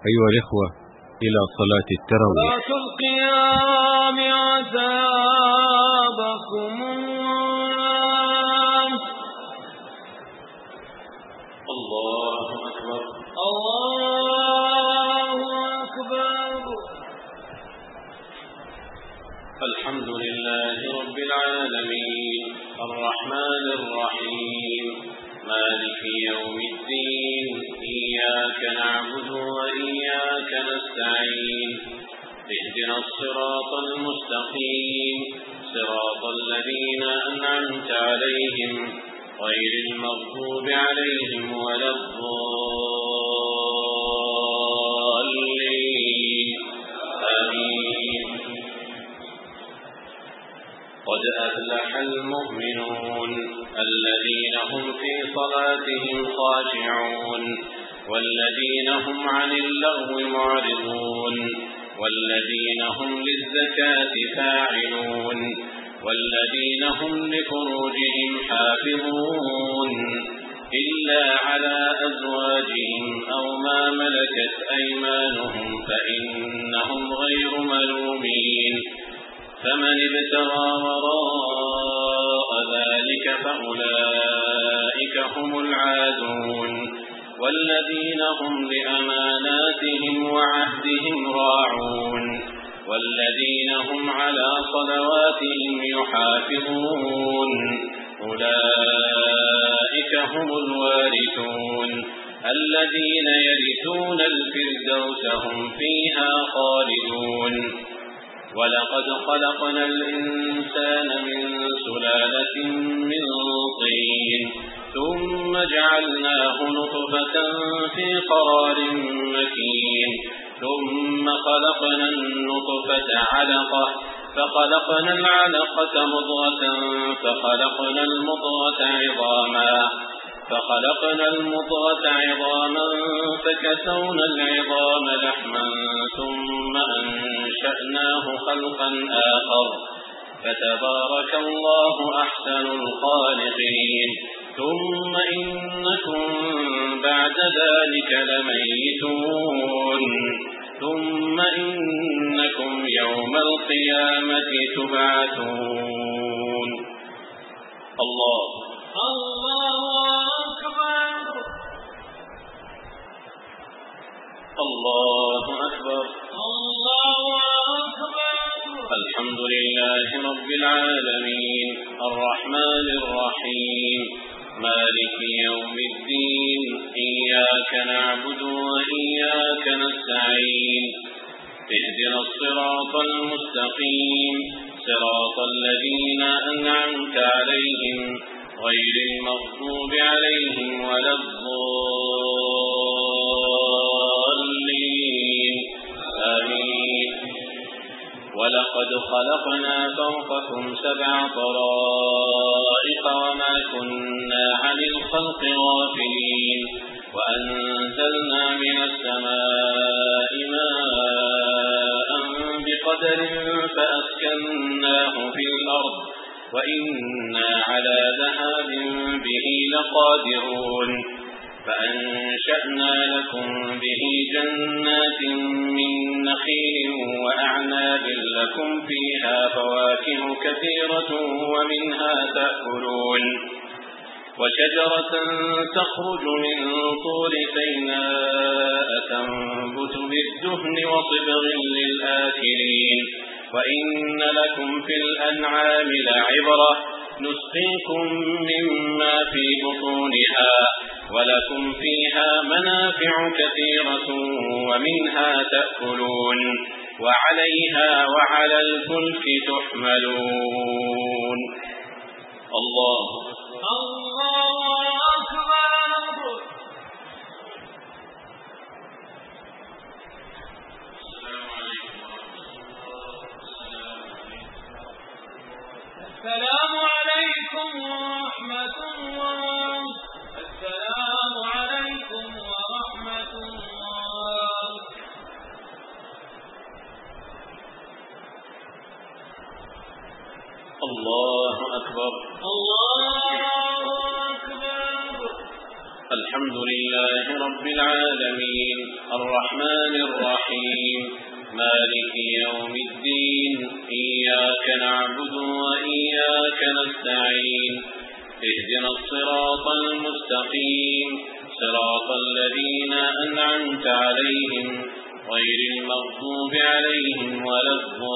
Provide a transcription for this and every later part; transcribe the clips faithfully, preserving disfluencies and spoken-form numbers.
أيها الإخوة إلى صلاة التراويح. صلاة القيام عذابكم الله أكبر الله أكبر. الحمد لله رب العالمين الرحمن الرحيم مالك يوم الدين إياك نعبد وإياك نستعين اهدنا الصراط المستقيم صراط الذين أنعمت عليهم غير المغضوب عليهم ولا الضالين آمين. قد أفلح المؤمنون الذين هم في صلاتهم خاشعون والذين هم عن اللغو معرضون والذين هم للزكاة فاعلون والذين هم لفروجهم حافظون إلا على أزواجهم أو ما ملكت أيمانهم فإنهم غير ملومين. فمن ابتغى وراء ذلك فأولئك هم العادون والذين هم لأماناتهم وعهدهم راعون والذين هم على صلواتهم يحافظون أولئك هم الوارثون الذين يرثون الفردوس هم فيها خالدون. ولقد خلقنا الإنسان من سلالة من طين ثم جعلناه نطفة في قرار مكين ثم خلقنا النطفة علقة فخلقنا العلقة مضغة فخلقنا المضغة عظاما فخلقنا المضغة عظاما فكسونا العظام لحما ثم أنشأناه خلقا آخر فتبارك الله أحسن الخالقين. ثم إنكم بعد ذلك لميتون ثم إنكم يوم القيامة تبعثون. الله الله أكبر الله أكبر الله أكبر. الحمد لله رب العالمين الرحمن الرحيم مالك يوم الدين إياك نعبد وإياك نستعين اهدنا الصراط المستقيم صراط الذين أنعمت عليهم غير المغضوب عليهم ولا الضالين آمين. ولقد خلقنا فوقكم سبع طرائق وما كنا عن الخلق غافلين وأنزلنا من السماء ماء بقدر فأسكناه في الأرض وإنا على ذهاب به لقادرون. فأنشأنا لكم به جنات من نخيل وأعناب لكم فيها فواكه كثيرة ومنها تأكلون وشجرة تخرج من طور سيناء تنبت بالدهن وصبغ للآكلين. وإن لكم في الأنعام لعبرة نسقيكم مما في بطونها ولكم فيها منافع كثيرة ومنها تأكلون وعليها وعلى الفلك تحملون. الله الله أكبر. السلام عليكم ورحمة الله. السلام عليكم ورحمة الله. الله أكبر الله أكبر. الحمد لله رب العالمين الرحمن مالك يوم الدين إياك نعبد وإياك نستعين اهدنا الصراط المستقيم صراط الذين أنعمت عليهم غير المغضوب عليهم ولا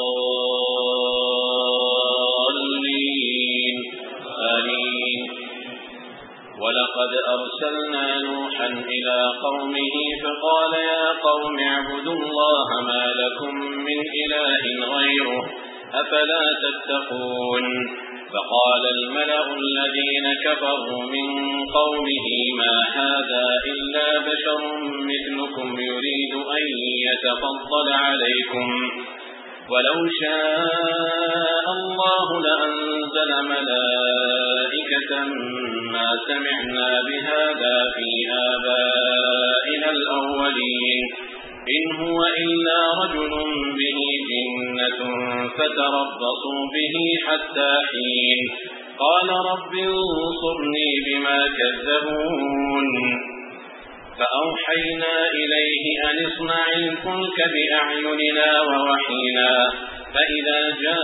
الضالين آمين. ولقد أرسلنا نوحا إلى قومه فقال يا قوم اعبدوا الله ما لكم من إله غيره أفلا تتقون. فقال الملأ الذين كفروا من قومه ما هذا إلا بشر مثلكم يريد أن يتفضل عليكم ولو شاء الله لأنزل ملائكة ما سمعنا بهذا في آبائنا الأولين إن هو إلا رجل به جنة فتربصوا به حتى حين. قال رب انصرني بما كذبون. فأوحينا إليه أن اصنع الفلك بأعيننا ووحينا فإذا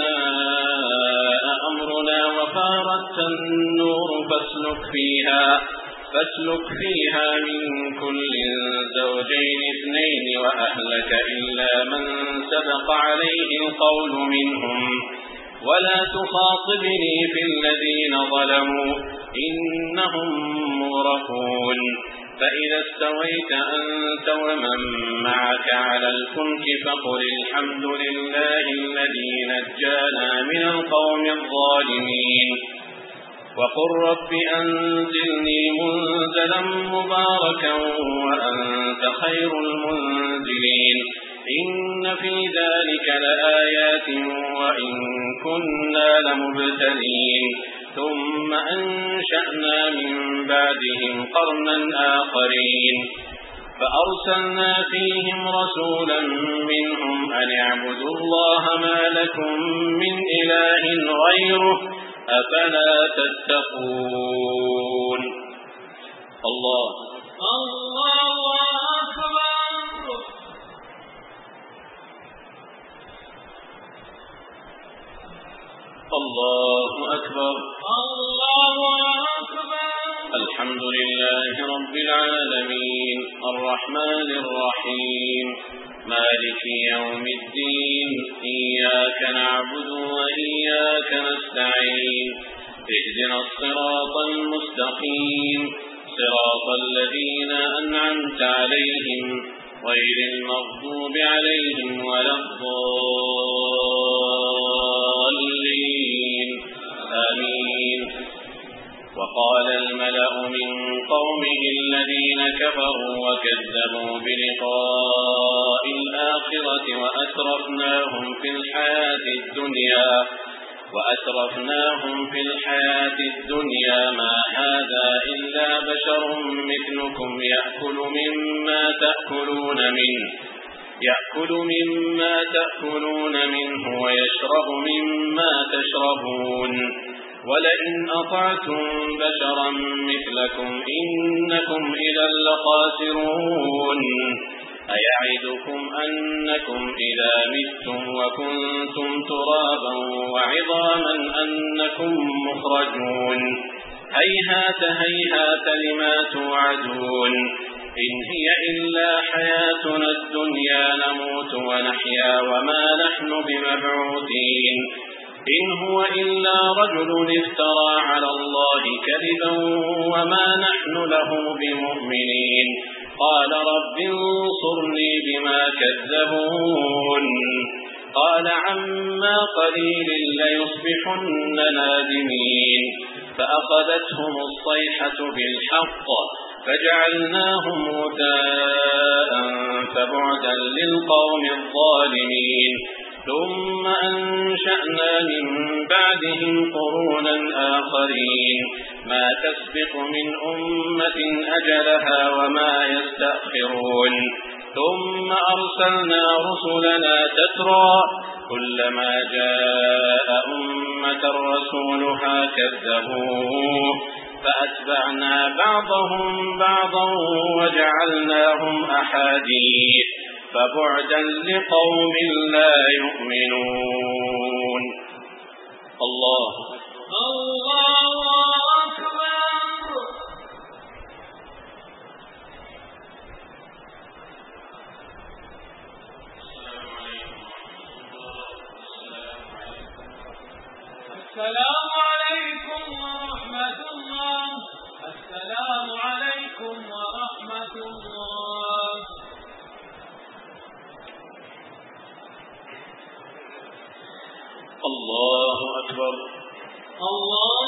جاء أمرنا وفارت النور فاسلك فيها فاسلك فيها من كل زوجين اثنين وأهلك إلا من سبق عليه القول منهم ولا تخاطبني في الذين ظلموا إنهم مغرقون. فإذا استويت أنت ومن معك على الفلك فقل الحمد لله الذي نجانا من القوم الظالمين وقل رب أنزلني منزلا مباركا وأنت خير المنزلين. إن في ذلك لآيات وإن كنا لمبتلين. ثم أنشأنا من بعدهم قرنا آخرين فأرسلنا فيهم رسولا منهم أن اعبدوا الله ما لكم من إله غيره أفلا تتقون. الله الله أكبر. الله أكبر. الله أكبر. الحمد لله رب العالمين الرحمن الرحيم مالك يوم الدين إياك نعبد وإياك نستعين اهدنا الصراط المستقيم صراط الذين أنعمت عليهم غير المغضوب عليهم ولا الضالين آمين. وقال الملأ من قومه الذين كفروا وكذبوا بلقاء الآخرة وأترفناهم في الحياة الدنيا وأترفناهم في الحياة الدنيا ما هذا إلا بشر مثلكم يأكل مما تأكلون منه يأكل مما تأكلون منه ويشرب مما تشربون ولئن أطعتم بشرا مثلكم إنكم إذا لخاسرون. أيعدكم أنكم إذا متم وكنتم ترابا وعظاما أنكم مخرجون هيهات هيهات لما توعدون. إن هي إلا حياتنا الدنيا نموت ونحيا وما نحن بمبعوثين. إن هو إلا رجل افترى على الله كذبا وما نحن له بمؤمنين. قال رب انصرني بما كذبون. قال عما قليل ليصبحن نادمين. فأخذتهم الصيحة بالحق فجعلناهم غثاء فبعدا للقوم الظالمين. ثم أنشأنا من بعدهم قرونا آخرين ما تسبق من أمة أجلها وما يستأخرون. ثم أرسلنا رسلنا تترى كلما جاء أمة رسولها كذبوه فأتبعنا بعضهم بعضا وجعلناهم أحاديث فبعدا لقوم لا يؤمنون. الله الله أكبر. السلام عليكم ورحمة الله. السلام عليكم ورحمة الله. الله أكبر. الله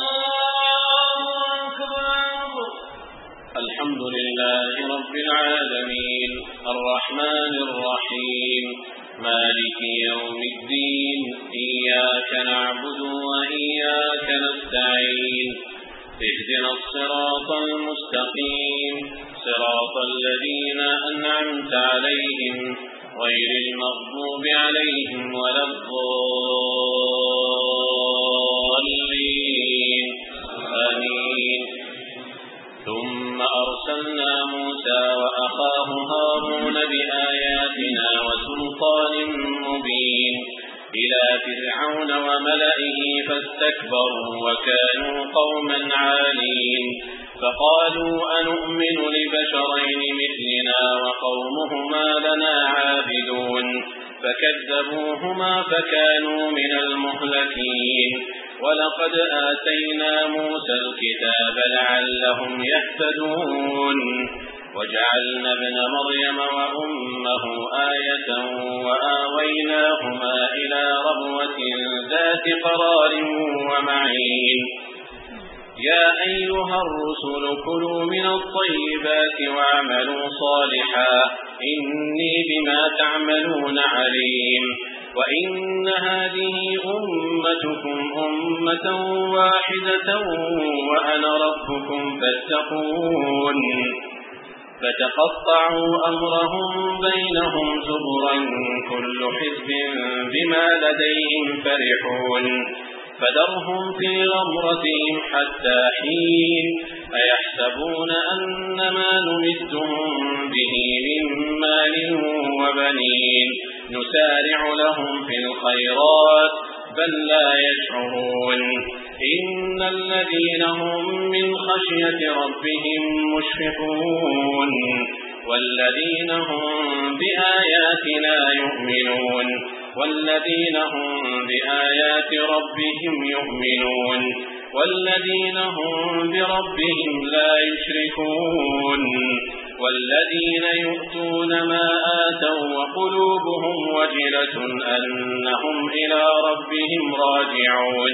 أكبر. الحمد لله رب العالمين الرحمن الرحيم مالك يوم الدين إياك نعبد وإياك نستعين اهدنا الصراط المستقيم صراط الذين أنعمت عليهم غير المغضوب عليهم ولا الضالين آمين. ثم أرسلنا موسى وأخاه هارون بآياتنا وسلطان مبين إلى فرعون وملئه فاستكبروا وكانوا قوما عالين فقالوا أنؤمن لبشرين مثلنا وقومهما لنا عابدون فكذبوهما فكانوا من المهلكين. ولقد آتينا موسى الكتاب لعلهم يهتدون وجعلنا ابن مريم وأمه آية وآويناهما إلى ربوة ذات قرار ومعين. يا أيها الرسل كلوا من الطيبات واعملوا صالحا إني بما تعملون عليم. وإن هذه أمتكم أمة واحدة وأنا ربكم فاتقون. فتقطعوا أمرهم بينهم زبرا كل حزب بما لديهم فرحون فذرهم في غمرتهم حتى حين أيحسبون أنما نمدهم به من مال وبنين نسارع لهم في الخيرات بل لا يشعرون. إن الذين هم من خشية ربهم مشفقون والذين هم بآياتنا يؤمنون والذين هم بآيات ربهم يؤمنون والذين هم بربهم لا يشركون والذين يؤتون ما آتوا وقلوبهم وجلة أنهم إلى ربهم راجعون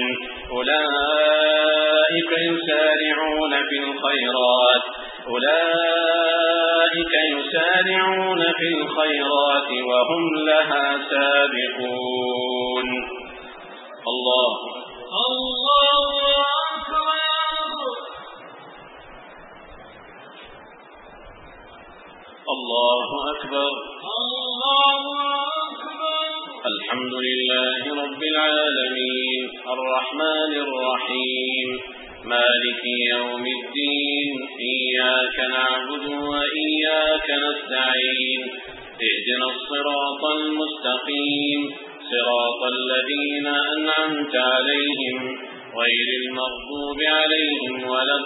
أولئك يسارعون في الخيرات أولئك يسارعون في الخيرات وهم لها سابقون. الله الله أكبر. الله أكبر. الله أكبر. الحمد لله رب العالمين الرحمن الرحيم مالك يوم الدين إياك نعبد وإياك نستعين اهدنا الصراط المستقيم صراط الذين أنعمت عليهم غير المغضوب عليهم ولا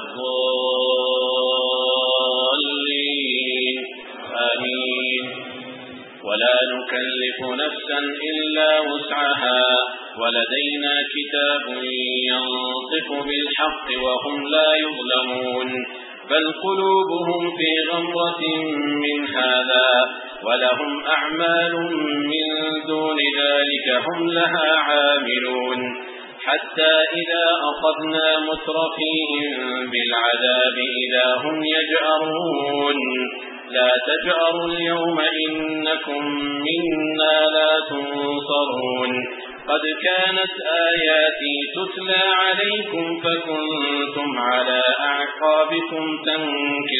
الضالين آمين. ولا نكلف نفسا إلا وسعها ولدينا كتاب ينطق بالحق وهم لا يظلمون بل قلوبهم في غمرة من هذا ولهم أعمال من دون ذلك هم لها عاملون حتى إذا أخذنا مترفيهم بالعذاب إذا هم يجأرون لا تجأروا اليوم إنكم منا لا تنصرون قد كانت آياتي تتلى عليكم فكنتم على أعقابكم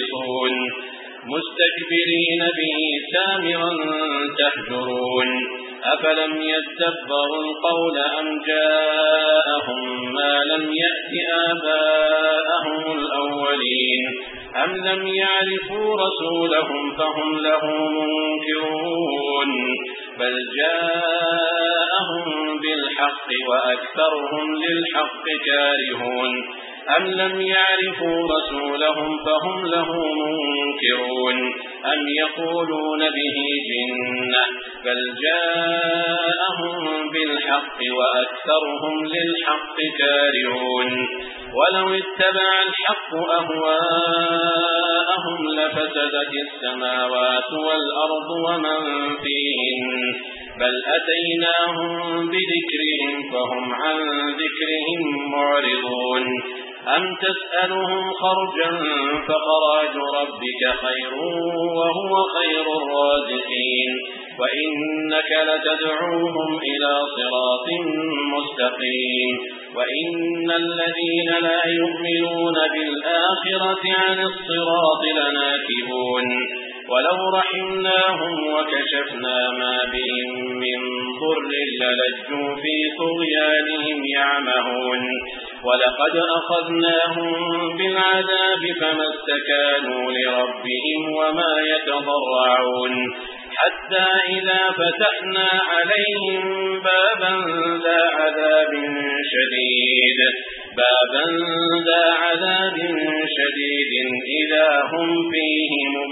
تنكصون مستكبرين به سامرا تهجرون أفلم يدبروا القول أم جاءهم ما لم يأت آباءهم الأولين أم لم يعرفوا رسولهم فهم له منكرون بل جاءهم بالحق وأكثرهم للحق كارهون أم لم يعرفوا رسولهم فهم له منكرون أم يقولون به جنة بل جاءهم بالحق وأكثرهم للحق كارهون ولو اتبع الحق أهواءهم لفسدت السماوات والأرض ومن فيهن بل أتيناهم بذكرهم فهم عن ذكرهم معرضون أم تسألهم خرجا فخراج ربك خير وهو خير الرازقين وإنك لتدعوهم إلى صراط مستقيم وإن الذين لا يؤمنون بالآخرة عن الصراط لناكبون ولو رحمناهم وكشفنا ما بهم من ضر للجوا في طغيانهم يعمهون ولقد أخذناهم بالعذاب فما استكانوا لربهم وما يتضرعون حتى إذا فتحنا عليهم بابا ذا عذاب شديد بابا ذا عذاب شديد إذا هم فيه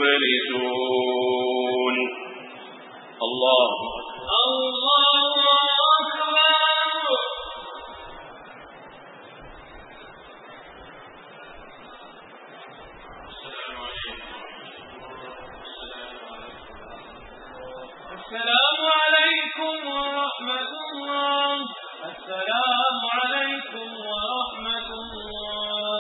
مبلسون. الله الله أكبر. السلام عليكم ورحمة الله. السلام عليكم ورحمة الله.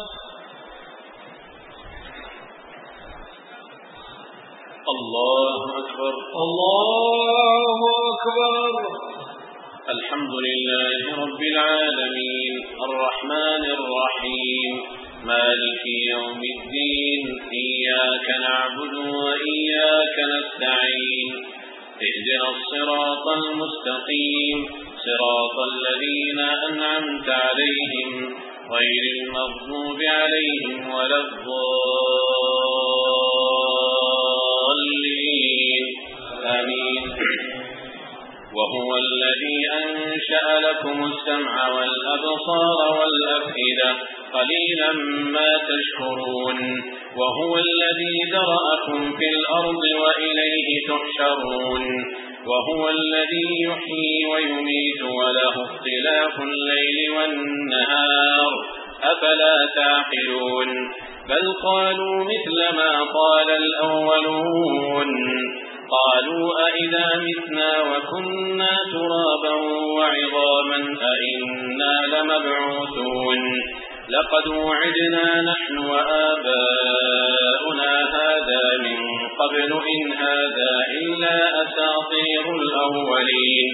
الله أكبر. الله أكبر. الحمد لله رب العالمين الرحمن الرحيم مالك يوم الدين إياك نعبد وإياك نستعين اهدنا الصراط المستقيم صراط الذين أنعمت عليهم غير المغضوب عليهم ولا الضالين آمين. وهو الذي أنشأ لكم السمع والأبصار والأفئدة قليلا ما تشكرون وهو الذي ذرأكم في الأرض وإليه تحشرون وهو الذي يحيي ويميت وله اختلاف الليل والنهار أفلا تعقلون بل قالوا مثل ما قال الأولون قالوا أئذا متنا وكنا ترابا وعظاما أئنا لمبعوثون لقد وعدنا نحن وآباؤنا هذا من قبل إن هذا إلا أساطير الأولين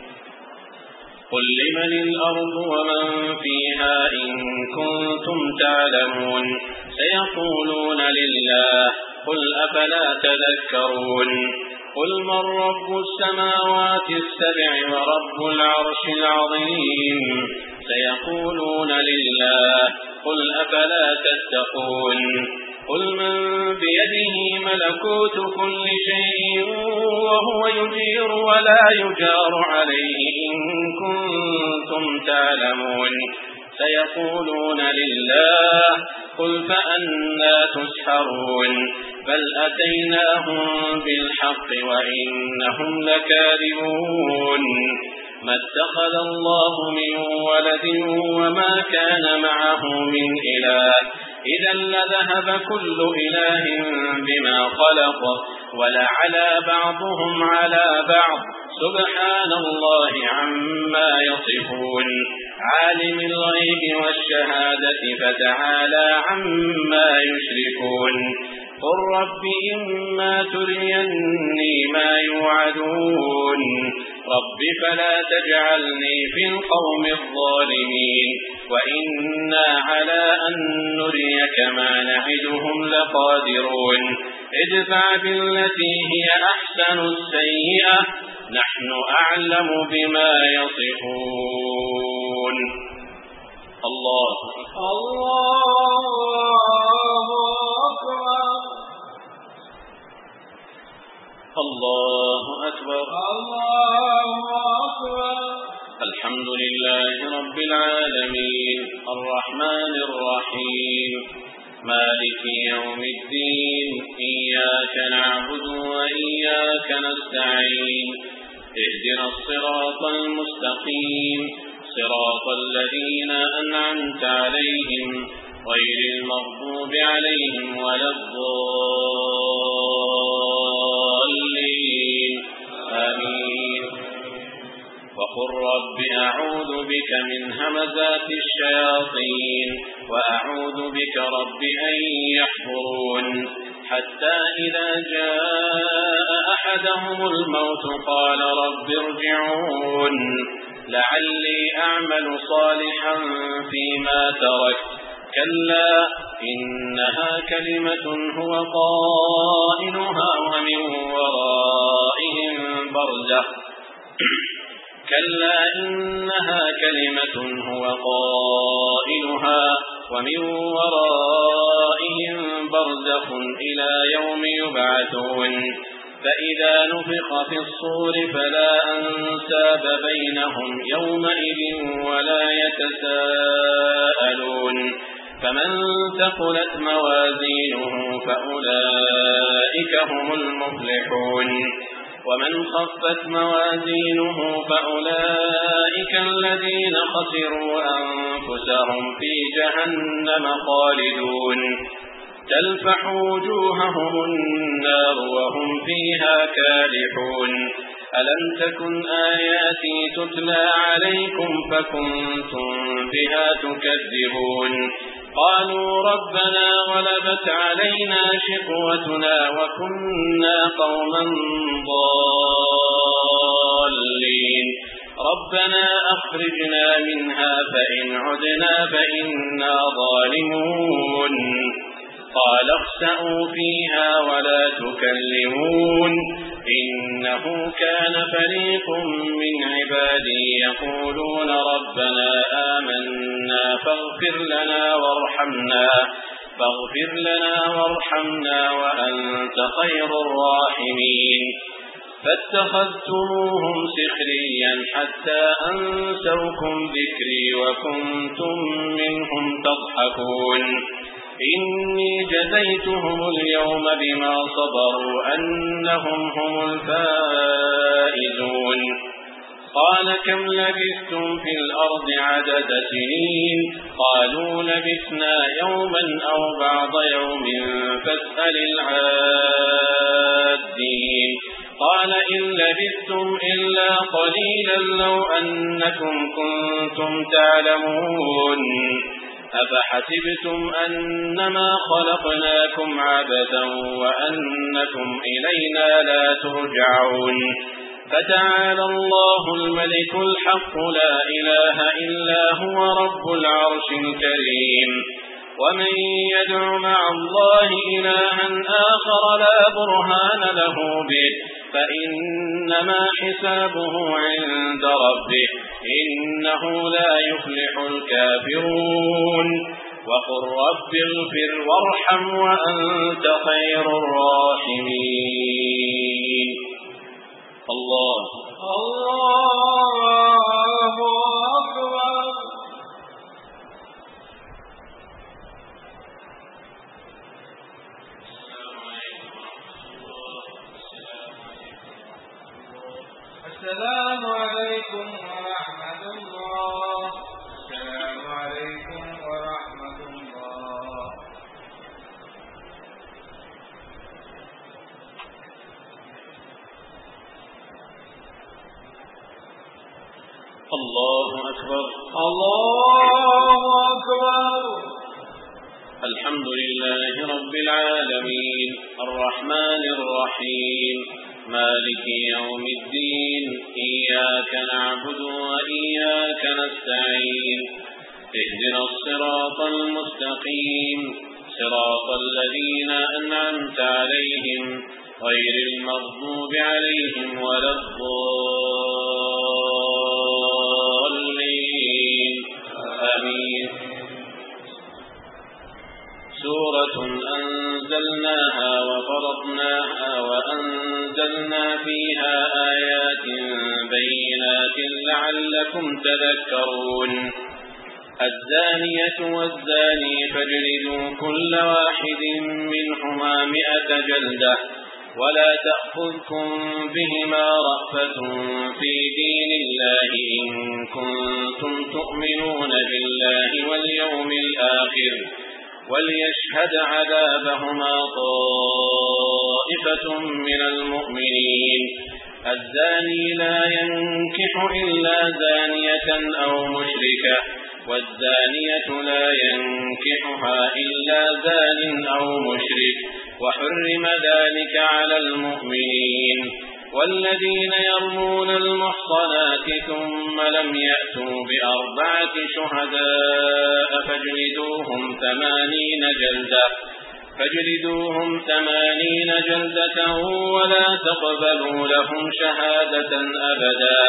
قل لمن الأرض ومن فيها إن كنتم تعلمون سيقولون لله قل أفلا تذكرون قل من رب السماوات السبع ورب العرش العظيم سيقولون لله قل أفلا تتقون قل من بيده ملكوت كل شيء وهو يجير ولا يجار عليه إن كنتم تعلمون سيقولون لله قل فأنى تسحرون بل أتيناهم بالحق وإنهم لكاذبون ما اتخذ الله من ولد وما كان معه من إله إذا لذهب كل إله بما خلق ولعلى بعضهم على بعض سبحان الله عما يصفون عالم الغيب والشهادة فتعالى عما يشركون قل رب إما تريني ما يوعدون رب فلا تجعلني في القوم الظالمين وإنا على أن نريك ما نعدهم لقادرون ادفع بالتي هي أحسن السيئة نحن أعلم بما يصفون. الله الله أكبر. الله أكبر. الله أكبر. الحمد لله رب العالمين الرحمن الرحيم مالك يوم الدين إياك نعبد وإياك نستعين اهدنا الصراط المستقيم صراط الذين أنعمت عليهم غير المغضوب عليهم ولا الضالين آمين. وقل رب أعوذ بك من همزات الشياطين وأعوذ بك رب أن يحضرون حتى إذا جاء أحدهم الموت قال رب ارجعون لعلي أعمل صالحا فيما تركت كلا إنها كلمة هو قائلها ومن ورائهم برزخ كلا إنها كلمة هو قائلها ومن ورائهم برزخ إلى يوم يبعثون فإذا نفخ في الصور فلا أنساب بينهم يومئذ ولا يتساءلون فمن ثقلت موازينه فأولئك هم المفلحون ومن خفت موازينه فأولئك الذين خسروا أنفسهم في جهنم خالدون تلفح وجوههم النار وهم فيها كالحون ألم تكن آياتي تتلى عليكم فكنتم بها تكذبون قالوا ربنا غلبت علينا شقوتنا وكنا قوما ضالين ربنا أخرجنا منها فإن عدنا فإنا ظالمون قال اخسئوا فيها ولا تكلمون إنه كان فريق من عبادي يقولون ربنا آمنا فاغفر لنا وارحمنا فاغفر لنا وارحمنا وأنت خير الراحمين فاتخذتموهم سخريا حتى أنسوكم ذكري وكنتم منهم تضحكون إني جزيتهم اليوم بما صبروا أنهم هم الفائزون قال كم لبثتم في الأرض عدد سنين قالوا لبثنا يوما أو بعض يوم فاسأل العادين قال إن لبثتم إلا قليلا لو أنكم كنتم تعلمون أفحسبتم أنما خلقناكم عبثا وأنكم إلينا لا ترجعون فتعالى الله الملك الحق لا إله إلا هو رب العرش الكريم ومن يدع مع الله إلها آخر لا برهان له به فإنما حسابه عند ربه إنه لا يفلح الكافرون وقل رب اغفر وارحم وأنت خير الراحمين. الله الله أكبر. السلام عليكم ورحمة الله. السلام عليكم ورحمة الله. الله أكبر. الله أكبر. الحمد لله رب العالمين الرحمن الرحيم مالك يوم الدين إياك نعبد وإياك نستعين اهدنا الصراط المستقيم صراط الذين أنعمت عليهم غير المغضوب عليهم ولا الضالين ولكن لعلكم تذكرون الزانية والزاني فاجلدوا كل واحد منهما مئة جلدة ولا تأخذكم بهما رأفة في دين الله إن كنتم تؤمنون بالله واليوم الآخر وليشهد عذابهما طائفة من المؤمنين الزاني لا ينكح إلا زانية أو مشركة والزانية لا ينكحها إلا زان أو مشرك وحرم ذلك على المؤمنين والذين يرمون المحصنات ثم لم يأتوا بأربعة شهداء فاجلدوهم ثمانين جلدة فاجلدوهم ثمانين جلدة ولا تقبلوا لهم شهادة أبدا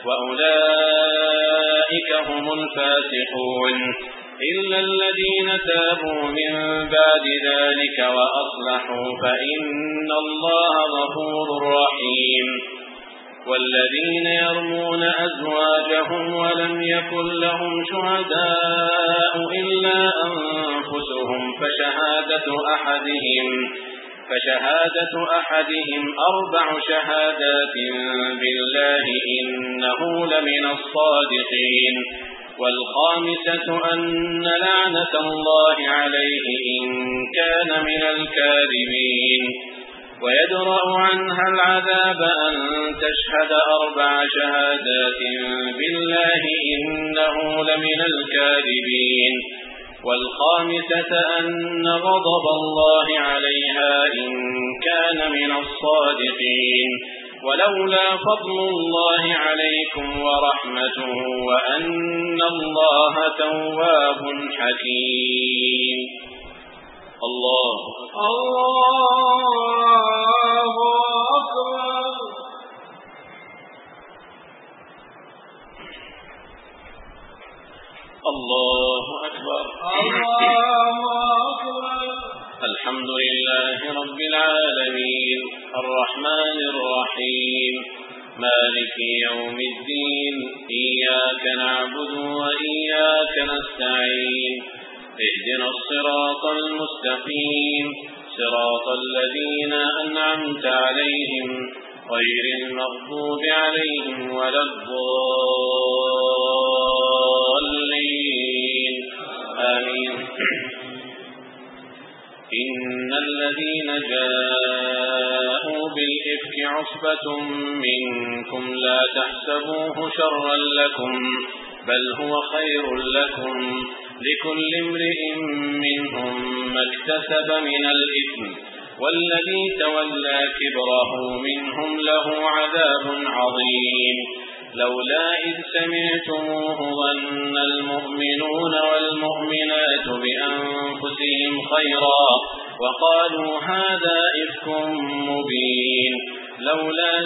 وأولئك هم الفاسقون إلا الذين تابوا من بعد ذلك وأصلحوا فإن الله غفور رحيم والذين يرمون أزواجهم ولم يكن لهم شهداء إلا أنفسهم فشهادة أحدهم فشهادة أحدهم أربع شهادات بالله إنه لمن الصادقين والخامسة أن لعنة الله عليه إن كان من الكاذبين ويدرأ عنها العذاب أن تشهد أربع شهادات بالله إنه لمن الكاذبين والخامسة أن غضب الله عليها إن كان من الصادقين ولولا فضل الله عليكم ورحمته وأن الله تواب حكيم الله الله أكبر الله أكبر الله أكبر الحمد لله رب العالمين الرحمن الرحيم مالك يوم الدين إياك نعبد وإياك نستعين اهدنا الصراط المستقيم صراط الذين أنعمت عليهم غير المغضوب عليهم ولا الضالين آمين إن الذين جاءوا بالإفك عصبة منكم لا تحسبوه شرا لكم بل هو خير لكم لكل امرئ منهم ما اكتسب من الإثم والذي تولى كبره منهم له عذاب عظيم لولا إذ سمعتموه ظن المؤمنون والمؤمنات بأنفسهم خيرا وقالوا هذا إفك مبين لولا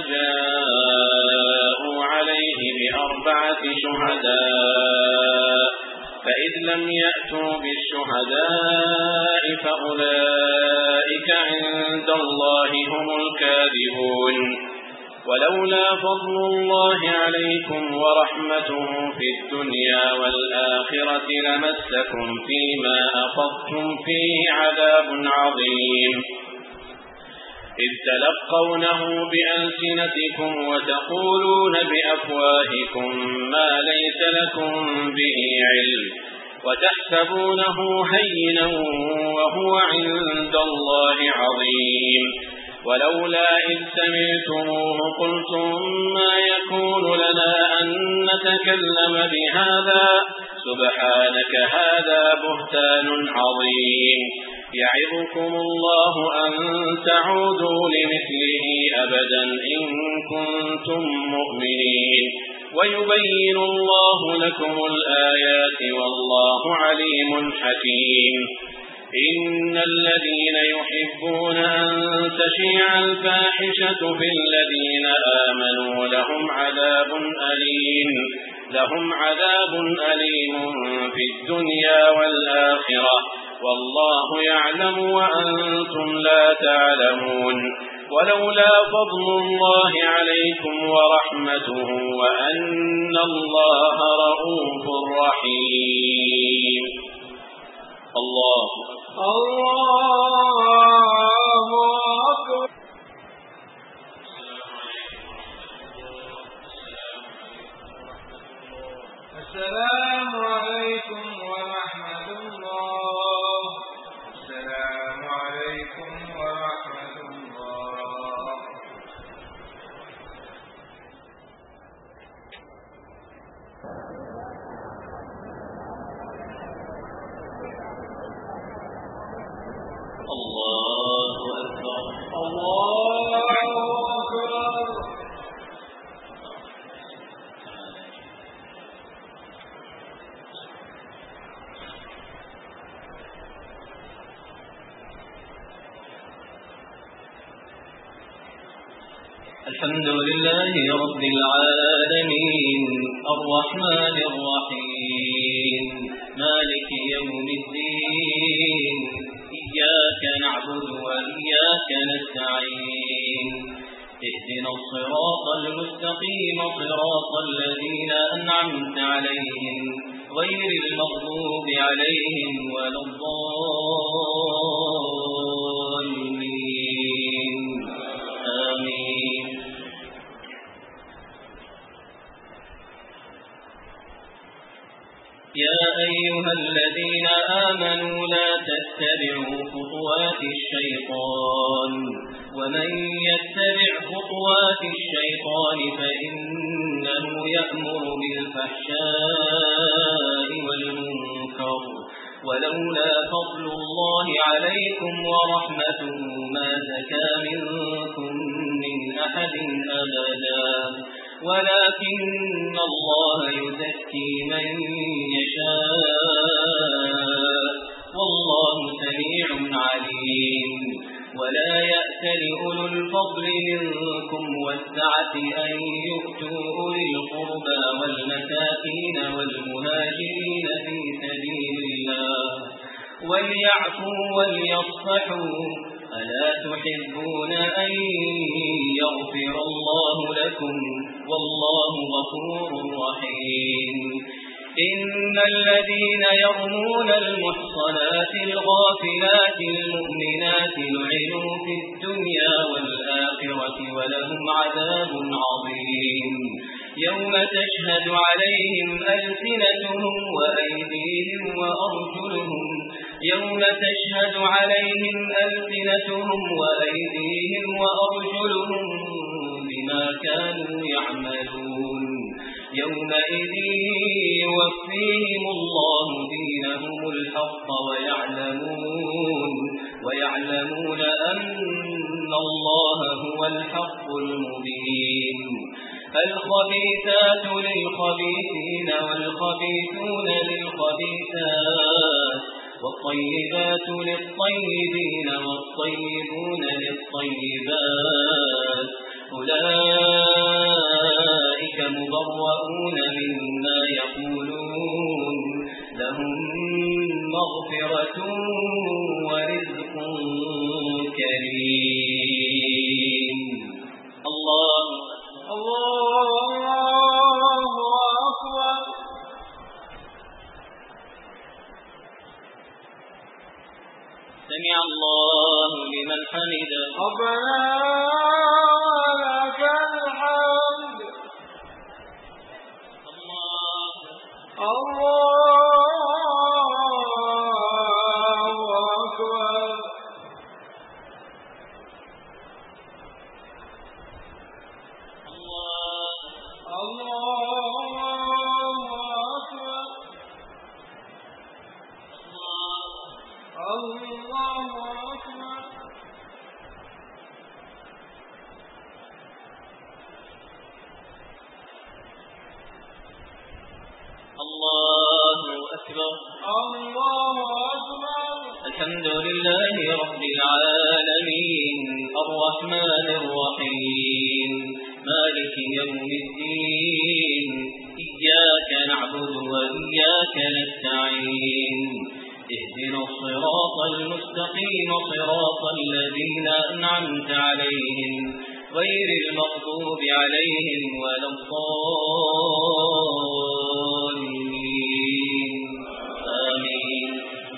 جاءوا عليه بأربعة شهداء فإذ لم يأتوا بالشهداء فأولئك عند الله هم الكاذبون ولولا فضل الله عليكم ورحمته في الدنيا والآخرة لمسكم فيما أخذتم فيه عذاب عظيم إذ تلقونه بألسنتكم وتقولون بأفواهكم ما ليس لكم به علم وتحسبونه هينا وهو عند الله عظيم ولولا إذ سمعتموه قلتم ما يكون لنا أن نتكلم بهذا سبحانك هذا بهتان عظيم يعظكم الله أن تعودوا لمثله أبدا إن كنتم مؤمنين ويبين الله لكم الآيات والله عليم حكيم إن الذين يحبون أن تشيع الفاحشة في الذين آمنوا لهم عذاب أليم لهم عذاب أليم في الدنيا والآخرة والله يعلم وأنتم لا تعلمون ولولا فضل الله عليكم ورحمته وأن الله رؤوف رحيم. الله الله أكبر. السلام عليكم ورحمة الله. السلام عليكم ورحمة الله. الله أكبر. الله أكبر. الحمد لله رب العالمين الرحمن الرحيم مالك يوم الدين إياك نعبد وإياك نستعين اهدنا الصراط المستقيم صراط الذين أنعمت عليهم غير المغضوب عليهم ولا الضالين آمين. يا أيها الذين آمنوا لا تتبعوا خطوات الشيطان ومن يتبع خطوات الشيطان فإنه يأمر بالفحشاء والمنكر ولولا فضل الله عليكم ورحمته ما زكى منكم من أحد أبدا ولكن الله يزكي من يشاء والله سميع عليم. ولا يأتل أولو الفضل منكم والسعة أن يؤتوا أولي القربى والمساكين والمهاجرين في سبيل الله وليعفوا وليصفحوا ألا تحبون أن يغفر الله لكم والله غفور رحيم. إن الذين يرمون المحصنات الغافلات المؤمنات لعنوا في الدنيا والآخرة ولهم عذاب عظيم. يوم تشهد عليهم ألسنتهم وأيديهم وأرجلهم يوم تشهد عليهم ألسنتهم وأيديهم وأرجلهم بما كانوا يعملون يومئذ يوفيهم الله دينهم الحق ويعلمون ويعلمون أن الله هو الحق المبين. الخبيثات للخبيثين والخبيثون للخبيثات والطيبات للطيبين والطيبون للطيبات أولئك مبرؤون مما يقولون لهم مغفرة ورزق كريم. الله الله أكبر. سمع الله لمن حمده. ربنا لك الحمد. الله الله أكبر. الله أكبر. الله أكبر. الحمد لله رب العالمين الرحمن الرحيم مالك يوم الدين إياك نعبد وإياك نستعين اهدنا الصراط المستقيم صراط الذين أنعمت عليهم غير المغضوب عليهم ولا الضالين آمين.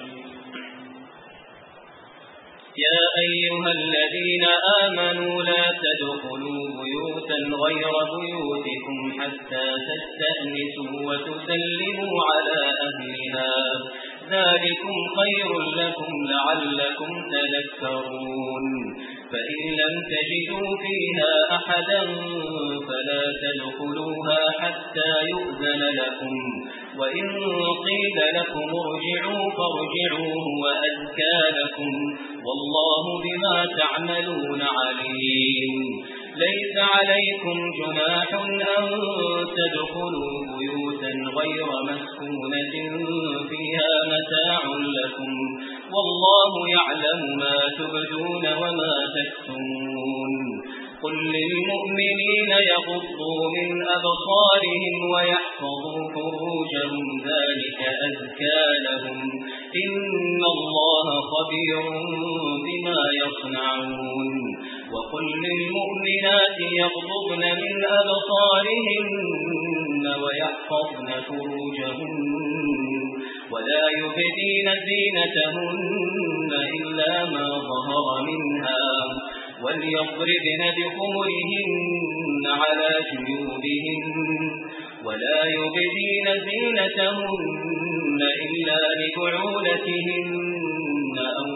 يا أيها الذين آمنوا لا تدخلوا بيوتا غير بيوتكم حتى تستأنسوا وتسلموا على أهلها ذلكم خير لكم لعلكم تذكرون. فإن لم تجدوا فيها أحدا فلا تدخلوها حتى يؤذن لكم وإن قيل لكم ارجعوا فارجعوا وأزكى لكم والله بما تعملون عليم. ليس عليكم جناح أن تدخلوا بيوتا غير مسكونة فيها متاع لكم والله يعلم ما تبدون وما تكتمون. قل للمؤمنين يغضوا من أبصارهم ويحفظوا فروجهم ذلك أزكى لهم إن الله خبير بما يصنعون. وقل للمؤمنات يغضبن من أبصارهن ويحفظن فروجهن ولا يبدين زينتهن إلا ما ظهر منها وليضربن بخمرهن على جيوبهن ولا يبدين زينتهن إلا لبعولتهن أو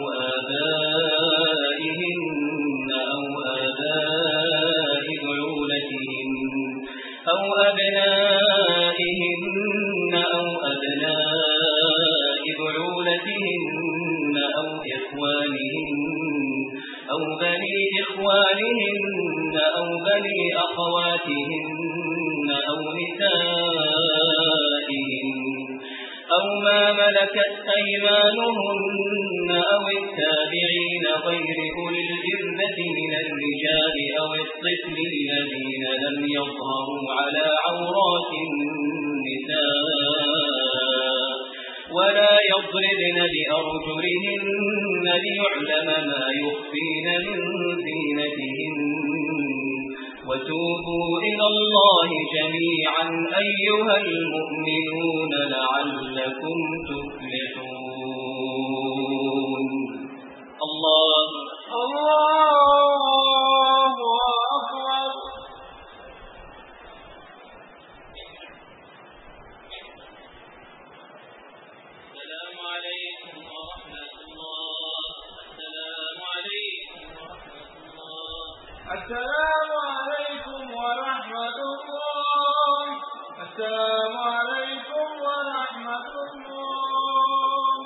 آبائهن أو آباء بعولتهن أو أبنائهن أو أبناء بعولتهن أو إخوانهن أو بني إخوانهن أو بني أخواتهن أو نسائهن أو ما ملكت أيمانهن أو التابعين غير أولي الإربة من الرجال أو الطفل الذين لم يظهروا على عورات النساء ولا يضربن بأرجلهن ليعلم ما يخفين من زينتهن. وتوبوا إلى الله جميعا أيها المؤمنون لعلكم تفلحون. الله الله أكبر. السلام عليكم ورحمة الله. السلام عليكم ورحمة الله. السلام عليكم ورحمة الله. السلام عليكم ورحمة الله.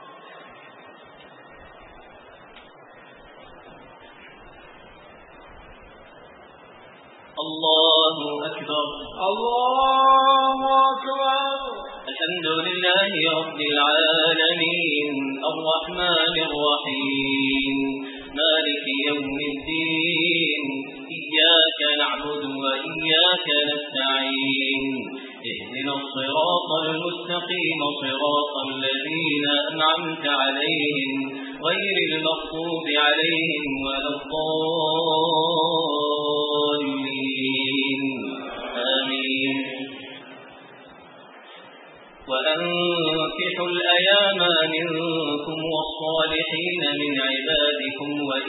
الله أكبر. الله أكبر. الحمد لله رب العالمين الرحمن الرحيم مالك يوم الدين إياك نعبد وإياك نستعين اهدنا الصراط المستقيم صراط الذين أنعمت عليهم غير المغضوب عليهم ولا الضالين آمين. وأنكحوا الأيام منكم والصالحين من عبادكم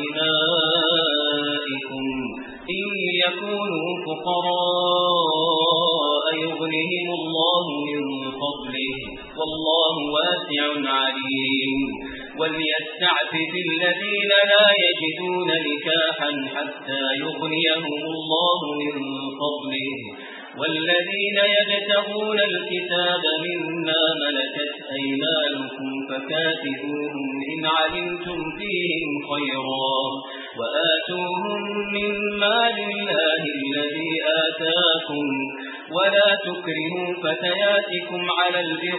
وإمائكم إن يكونوا فقراء يغنهم الله من فضله والله واسع عليم. وليستعفف الذين لا يجدون نكاحا حتى يغنيهم الله من فضله والذين يبتغون الكتاب مما ملكت أيمانكم فكاتبوهم إن علمتم فيهم خيرا وآتوهم من مال الله الذي آتاكم ولا تكرهوا فتياتكم على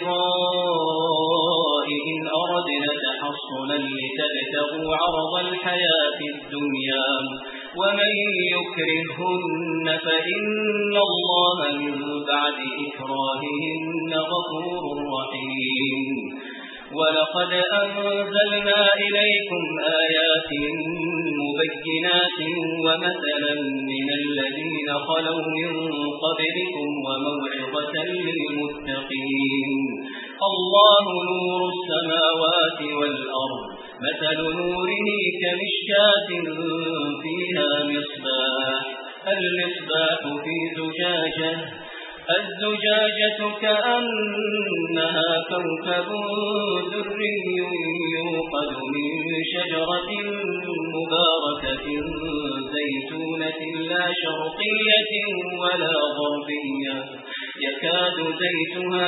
البغاء إن أردنا تحصنا لتبتغوا عرض الحياة الدنيا ومن يكرهن فإن الله من بعد إكراههن غفور رحيم. ولقد أنزلنا إليكم آيات مبينات ومثلا من الذين خلوا من قبلكم وموعظة للمتقين. الله نور السماوات والأرض مثل نوره كمشكاة فيها مصباح المصباح في زجاجة الزجاجة كأنها كوكب دري يوقد من شجرة مباركة زيتونة لا شرقية ولا غربية يكاد زيتها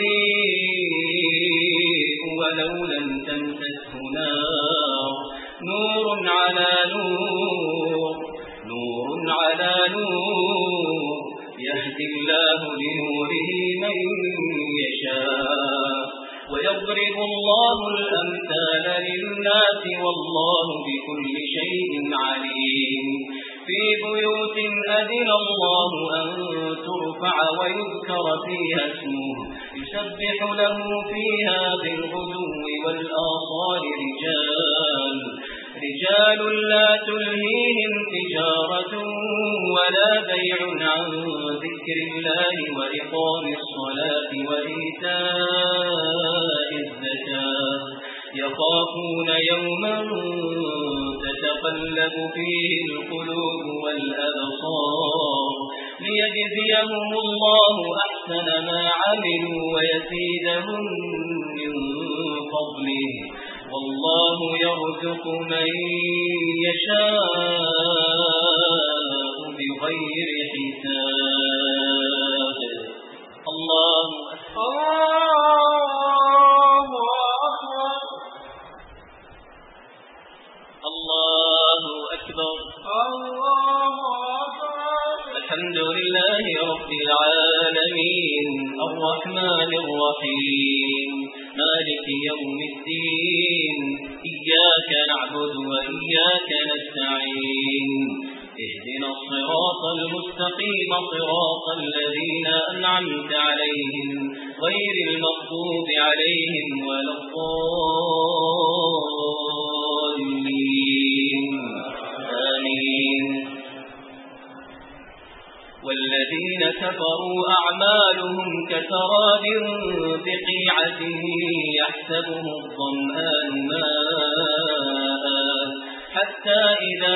يضيء ولو لم تمسسه نار نور على نور نور على نور يهدي الله لنوره من يشاء ويضرب الله الأمثال للناس والله بكل شيء عليم. في بيوت أذن الله أن ترفع ويذكر فيها اسمه يسبح له فيها بالغدو والآصال رجال رجال لا تلهيهم تجارة ولا بيع عن ذكر الله وإقام الصلاة وإيتاء الزكاة يخافون يوما تتقلب فيه القلوب والأبصار ليجزيهم الله أحسن ما عملوا ويزيدهم من فضله والله يرزق من يشاء بغير حساب. الله الله أكبر الله أكبر. الحمد لله رب العالمين الرحمن الرحيم مالك يوم الدين إياك نعبد وإياك نستعين اهدنا الصراط المستقيم صراط الذين أنعمت عليهم غير المغضوب عليهم ولا الضالين آمين. والذين كفروا أعمالهم كسراب بقيعة يحسبه الظمآن ماء حتى إذا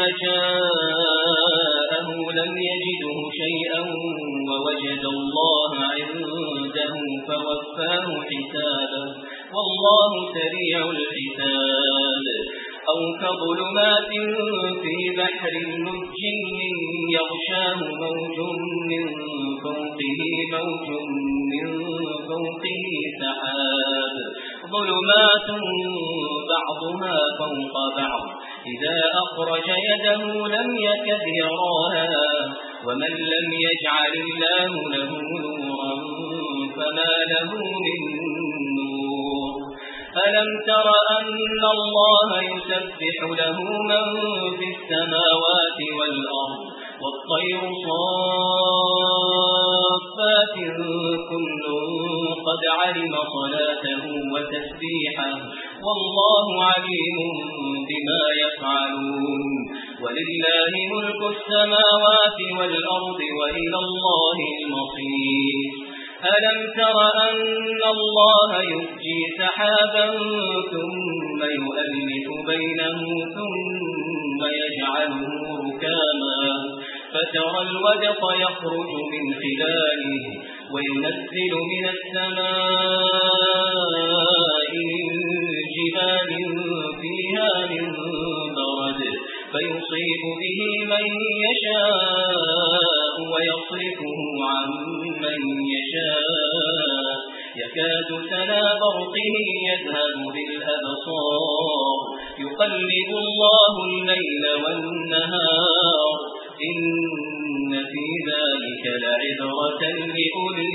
جاءه لم يجده شيئا ووجد الله عنده فوفاه حسابه والله سريع الحساب. أو كظلمات في بحر لجي يغشاه موج من فوقه موج من فوقه سحاب ظلمات بعضها فوق بعض إذا أخرج يده لم يكد يراها ومن لم يجعل الله له نورا فما له من نور. ألم تر أن الله يسبح له من في السماوات والأرض والطير صافات كل قد علم صلاته وتسبيحه والله عليم بما يفعلون. ولله ملك السماوات والأرض وإلى الله المصير. ألم تر أن الله يزجي سحابا ثم يؤلف بينه ثم يجعله ركاما فترى الودق يخرج من خلاله وينزل من السماء من جبال فيها من برد فيصيب به من يشاء ويصرفه عن من يشاء يكاد سنا برقه يذهب بالأبصار يقلب الله الليل والنهار إن في ذلك لعبرة لأولي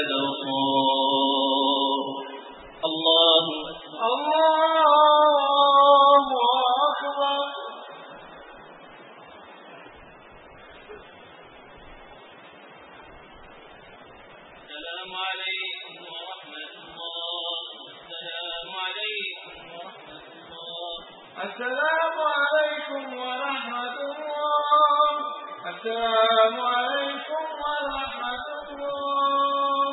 الأبصار. الله الله أكبر. السلام عليكم ورحمة الله. السلام عليكم السلام عليكم ورحمة الله.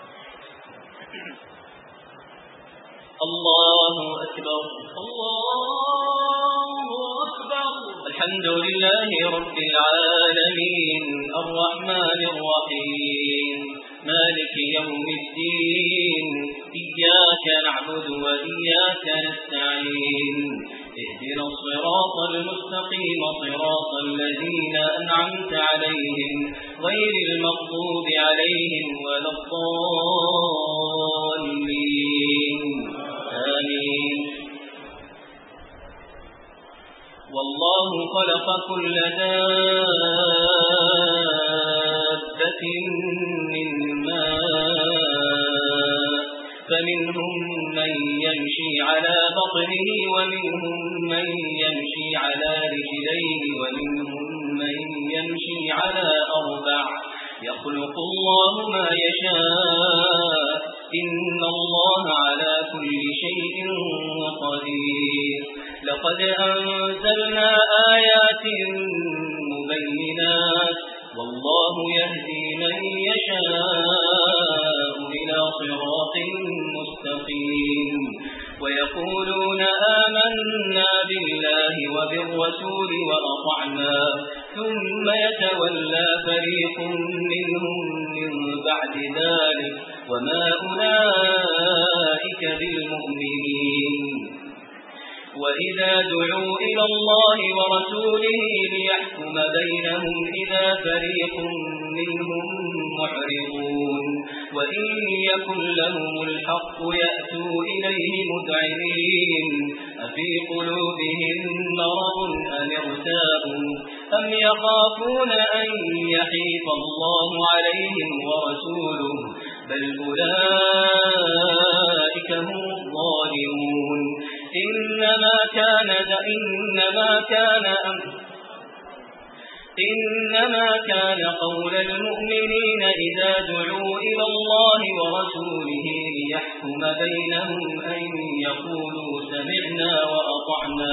الله أكبر. الله أكبر. الحمد لله رب العالمين الرحمن الرحيم مالك يوم الدين إياك نعبد وإياك نستعين اهدنا الصراط المستقيم صراط الذين أنعمت عليهم غير المغضوب عليهم ولا الضالين آمين. والله خلق كل دابة من ماء فمنهم من يمشي على بطنه ومنهم من يمشي على رجلين ومنهم من يمشي على أربع يخلق الله ما يشاء إن الله على كل شيء قدير. لقد أنزلنا آيات مبينات والله يهدي من يشاء إلى صراط مستقيم. ويقولون آمنا بالله وبالرسول وأطعنا ثم يتولى فريق منهم من بعد ذلك وما أولئك بالمؤمنين. وإذا دعوا إلى الله ورسوله ليحكم بينهم إذا فريق منهم معرضون وإن يكن لهم الحق يأتوا إليه مذعنين أفي قلوبهم مرض أم ارتابوا أم يخافون أن يحيف الله عليهم ورسوله بل أولئك هم الظالمون. إنما كان إنما كان إنما كان قول المؤمنين إذا دعوا إلى الله ورسوله ليحكم بينهم أن يقولوا سمعنا وأطعنا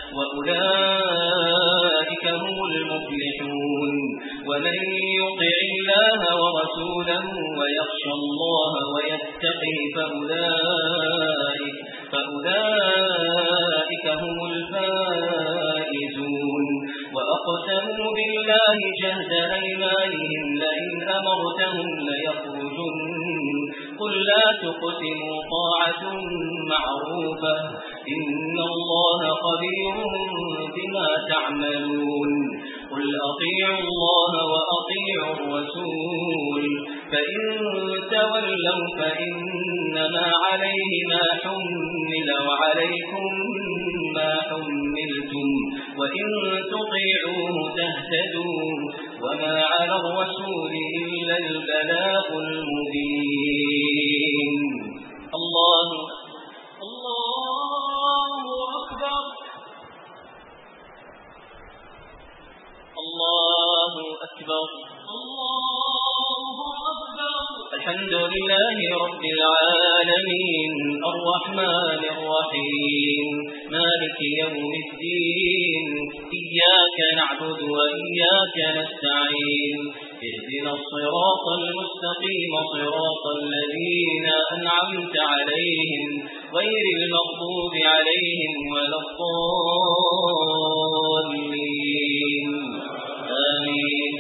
وأولئك هم المفلحون. ومن يطع الله ورسوله ويخشى الله ويتقي فأولئك فأولئك هم الفائزون. وأقسموا بالله جهد أيمانهم لئن أمرتهم ليخرجن قل لا تقسموا طاعة معروفة إن الله خبير بما تعملون. قل أطيعوا الله وأطيعوا الرسول فإن تولوا فإنما عليه ما حمل وعليكم ما حملتم وإن تطيعوه تهتدوا وما على الرسول إلا البلاغ المبين. الله الله أكبر. الله أكبر. الله أكبر. الحمد لله رب العالمين الرحمن الرحيم مالك يوم الدين إياك نعبد وإياك نستعين اهدنا الصراط المستقيم صراط الذين أنعمت عليهم غير المغضوب عليهم ولا الضالين آمين.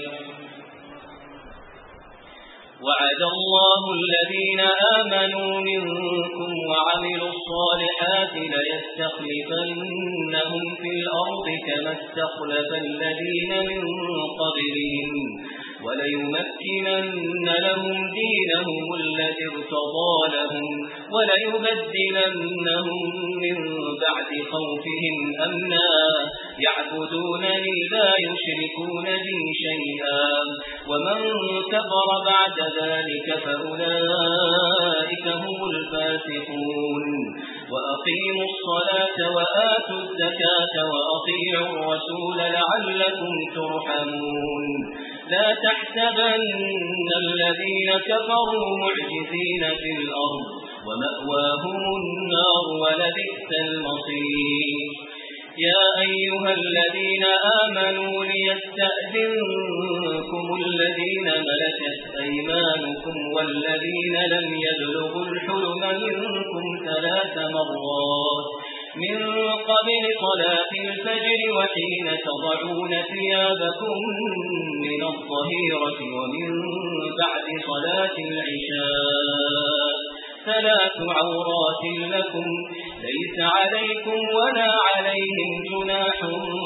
وعد الله الذين آمنوا منكم وعملوا الصالحات ليستخلفنهم في الأرض كما استخلف الذين من قبلهم وليمكنن لهم دينهم الذي ارتضى لهم وليبدلنهم من بعد خوفهم أمنا يعبدونني لا يشركون بي شيئا ومن كفر بعد ذلك فأولئك هم الفاسقون. وأقيموا الصلاة وآتوا الزكاة وأطيعوا الرسول لعلكم ترحمون. لا تحسبن الذين كفروا معجزين في الأرض ومأواهم النار ولبئس المصير. يا أيها الذين آمنوا ليستأذنكم الذين ملكت أيمانكم والذين لم يبلغوا الحلم منكم ثلاث مرات من قبل صلاة الفجر وحين تضعون ثيابكم من الظهيرة ومن بعد صلاة العشاء ثلاث عورات لكم ليس عليكم ولا عليهم جناح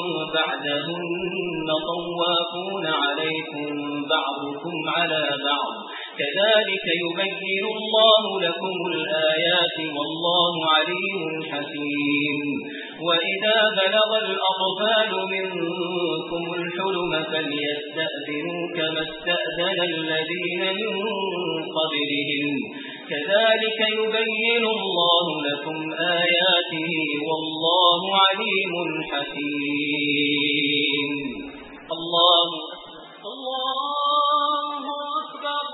بعدهن طوافون عليكم بعضكم على بعض كذلك يبين الله لكم الآيات والله عليم حكيم وإذا بلغ الأطفال منكم الحلم فليستأذنوا كما استأذن الذين من قبلهم كذلك يبين الله لكم آياته والله عليم حكيم الله الله أكبر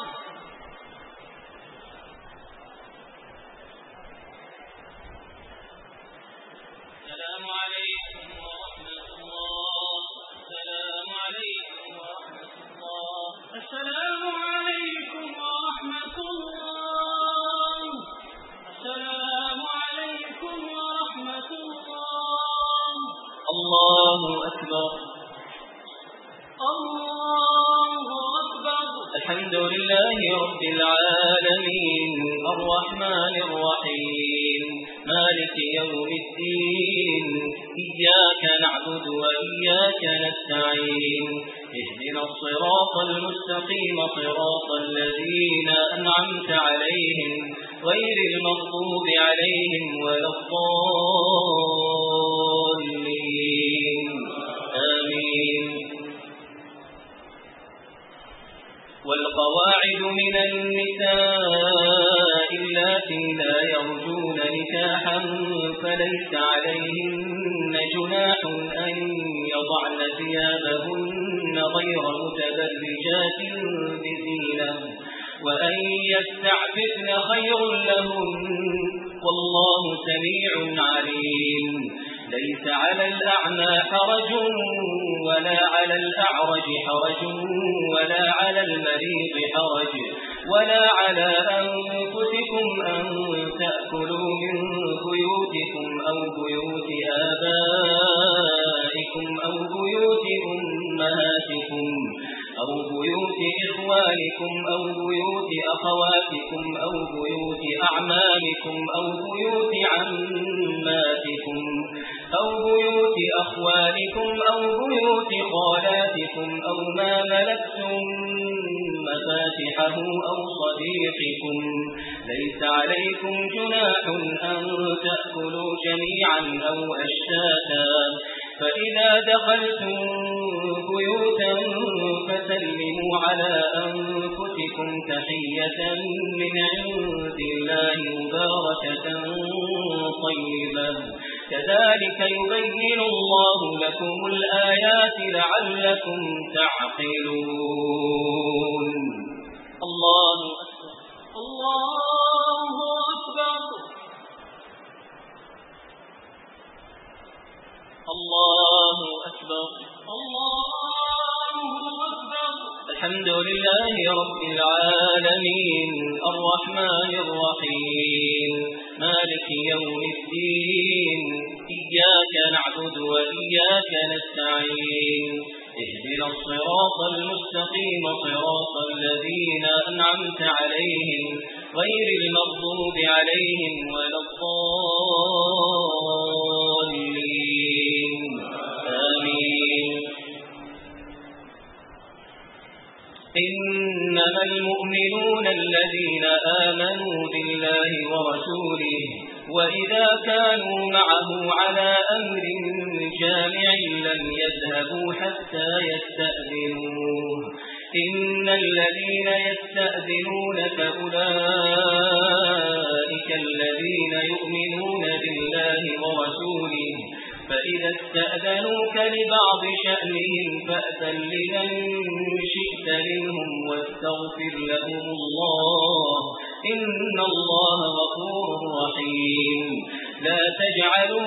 السلام عليكم ورحمة الله السلام عليكم ورحمة الله السلام عليكم ورحمة الله السلام عليكم ورحمة الله الله أكبر الله أكبر الحمد لله رب العالمين الرحمن الرحيم مالك يوم الدين إياك نعبد وإياك نستعين اهدنا الصراط المستقيم صراط الذين أنعمت عليهم غير المغضوب عليهم ولا الضالين آمين والقواعد من النساء اللاتي لا يرجون نكاحا فليس عليهن جناح أن يضعن ثيابهن غير متبرجات بزينة وأن يستعففن خير لهن والله سميع عليم ليس على الأعمى حرج ولا على الأعرج حرج ولا على المريض حرج ولا على أنفسكم أن تأكلوا من بيوتكم أو بيوت آبائكم أو بيوت أمهاتكم أو بيوت إخوانكم أو بيوت أخواتكم أو بيوت أعمامكم أو بيوت عماتكم أو بيوت أخوالكم أو بيوت خالاتكم أو ما ملكتم مفاتحه أو صديقكم ليس عليكم جناح أن تأكلوا جميعا أو أشتاتا فإذا دخلتم بيوتا فسلموا على أنفسكم تحية من عند الله مباركة طيبة كذلك يبين الله لكم الآيات لعلكم تعقلون الله الله أكبر الله أكبر الله أكبر الحمد لله رب العالمين الرحمن الرحيم مالك يوم الدين إياك نعبد وإياك نستعين اهدنا الصراط المستقيم صراط الذين أنعمت عليهم غير المغضوب عليهم ولا الضالين آمين إنما المؤمنون الذين آمنوا بالله ورسوله وإذا كانوا معه على أمر جامع لم يذهبوا حتى يستأذنوه إن الذين يستأذنونك أولئك الذين يؤمنون بالله ورسوله فإذا استأذنوك لبعض شأنهم فأذن لمن شئت منهم واستغفر لهم الله إن الله غفور رحيم لا تجعلوا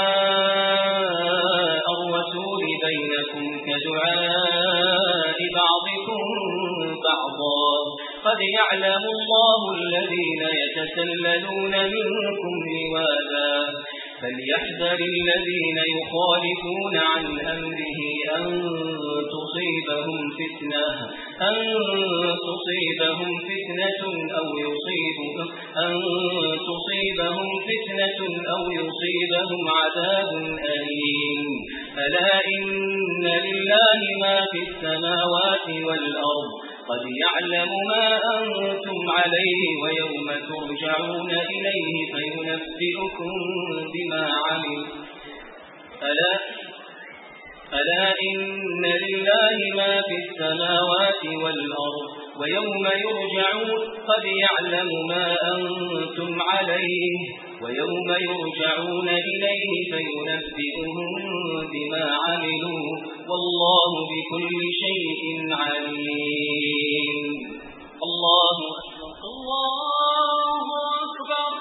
دعاء الرسول بينكم كدعاء بعضكم بعضا قد يعلم الله الذين يتسللون منكم لواذا فليحذر الذين يخالفون عن أمره أن تصيبهم فتنة أن تصيبهم فتنة أو يصيبهم أن تصيبهم فتنة أو يصيبهم عذاب أليم ألا إن لله ما في السماوات والأرض قد يعلم ما أنتم عليه ويوم ترجعون إليه فينبئكم بما عمل ألا, ألا إن لله ما في السماوات والأرض ويوم يرجعون قد يعلم ما أنتم عليه ويوم يرجعون إليه فينبئهم بما عملوا والله بكل شيء عليم. الله أكبر الله أكبر.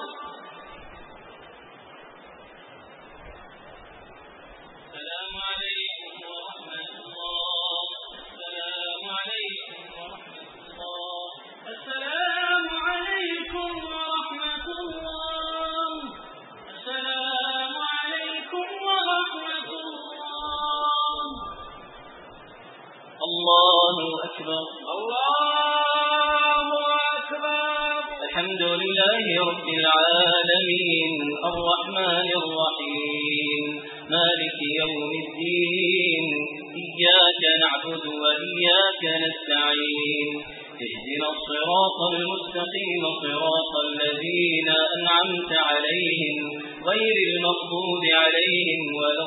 السلام عليكم ورحمة الله. السلام عليكم ورحمة الله. السلام عليكم ورحمة الله. السلام عليكم ورحمة الله. الله أكبر. الله أكبر. الحمد لله رب العالمين الرحمن الرحيم مالك يوم الدين إياك نعبد وإياك نستعين اهدنا الصراط المستقيم صراط الذين أنعمت عليهم غير المغضوب عليهم ولا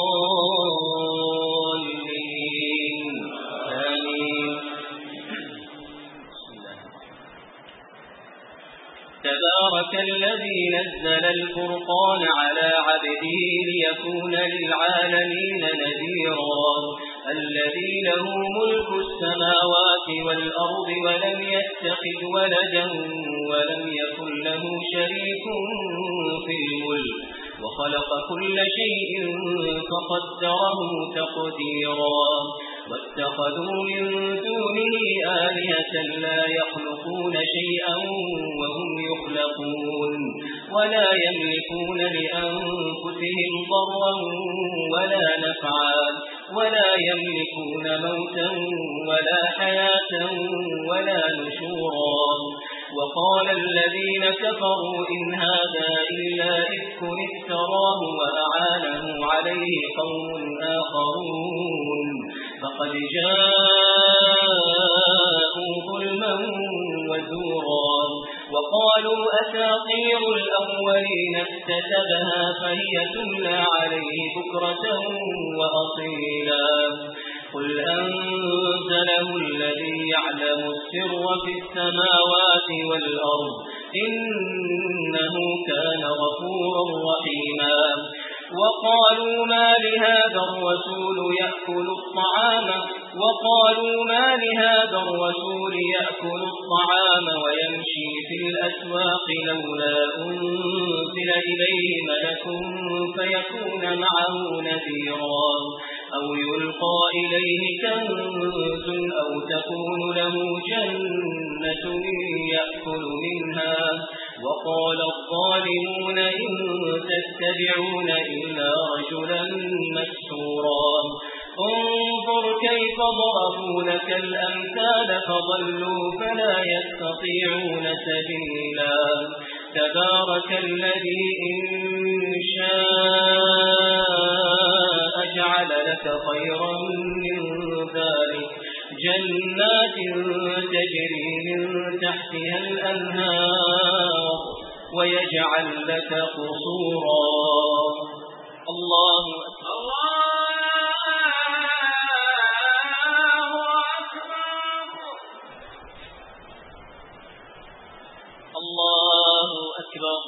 الضالين آمين. تبارك الذي نزل الفرقان على عبده ليكون للعالمين نذيرا الذي له ملك السماوات والأرض ولم يتخذ ولدا ولم يكن له شريك في الملك وخلق كل شيء فقدره تقديرا واتخذوا من دونه آلهة لا يخلقون شيئا وهم يخلقون ولا يملكون لأنفسهم ضرا ولا نفعا ولا يملكون موتا ولا حياة ولا نشورا وقال الذين كفروا إن هذا إلا إفك افتراه وأعانه عليه قوم آخرون فقد جاءوا ظلما وزورا وقالوا أساطير الأولين اكتتبها فهي تملى عليه بكرة وأصيلا قل أنزله الذي يعلم السر في السماوات والأرض إنه كان غفورا رحيما وقالوا ما لهذا الرسول يأكل الطعام وقالوا ما لهذا الرسول يأكل الطعام ويمشي في الأسواق لولا أنزل إليه ملك فيكون معه نذيرا أو يلقى إليه كنز أو تكون له جنة يأكل منها وقال الظالمون إن تتبعون إلا رجلا مسحورا انظر كيف ضربوا لك الأمثال فضلوا فلا يستطيعون سبيلا تبارك الذي إن شاء جعل لك خيرا من ذلك جنات تجري من تحتها الأنهار ويجعل لك قصورا. الله الله أكبر.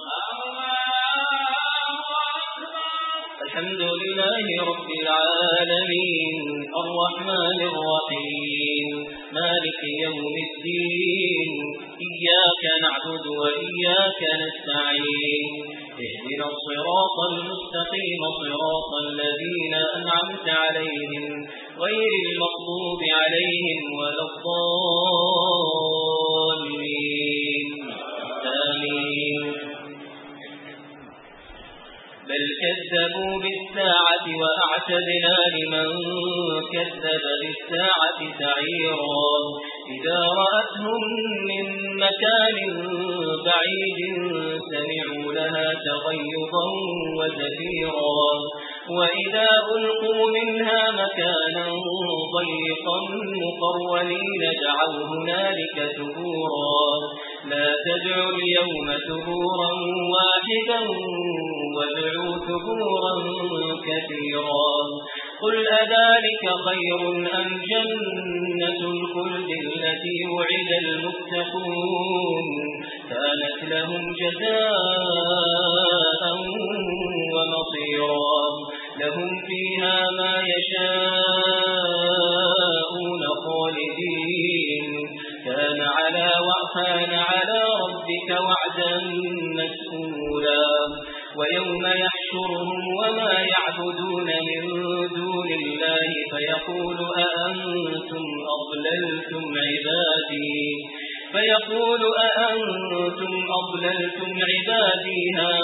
الحمد لله رب العالمين الرحمن الرحيم مالك يوم الدين إياك نعبد وإياك نستعين اهدنا الصراط المستقيم صراط الذين أنعمت عليهم غير المغضوب عليهم ولا الضالين آمين. بل كذبوا بالساعة وأعتدنا لمن كذب بالساعة سعيرا إذا رأتهم من مكان بعيد سمعوا لها تغيظا وزفيرا وإذا ألقوا منها مكانا ضيقا مقرنين دعوا هنالك ثبورا لا تدعوا اليوم ثبورا واحدا وادعوا ثبورا كثيرا قل أذلك خير أم جنة الخلد التي وعد المتقون كانت لهم جزاء ومصيرا لهم فيها ما يشاءون خالدين كان على وكان على ربك وعدا مسئولا ويوم يحشرهم وما يعبدون من دون الله فيقول أأنتم أضللتم عبادي فيقول أأنتم أضللتم عبادي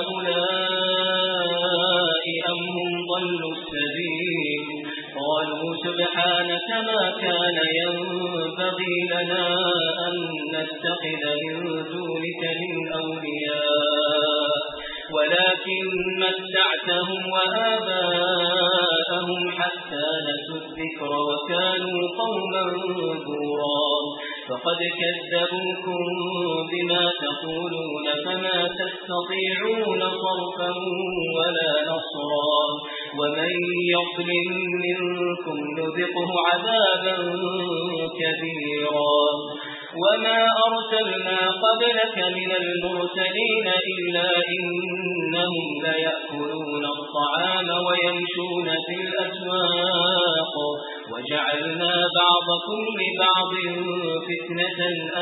هؤلاء أم هم ضلوا السبيل قالوا سبحانك ما كان ينبغي لنا أن نتخذ من دونك من أولياء ولكن متعتهم وآباءهم حتى نسوا الذكر وكانوا قوما بورا فقد كذبوكم بما تقولون فما تستطيعون صرفا ولا نصرا ومن يظلم منكم نذقه عذابا كبيرا وما أرسلنا قبلك من المرسلين إلا إنهم ليأكلون الطعام ويمشون في الأسواق وجعلنا بعضكم لبعض فتنة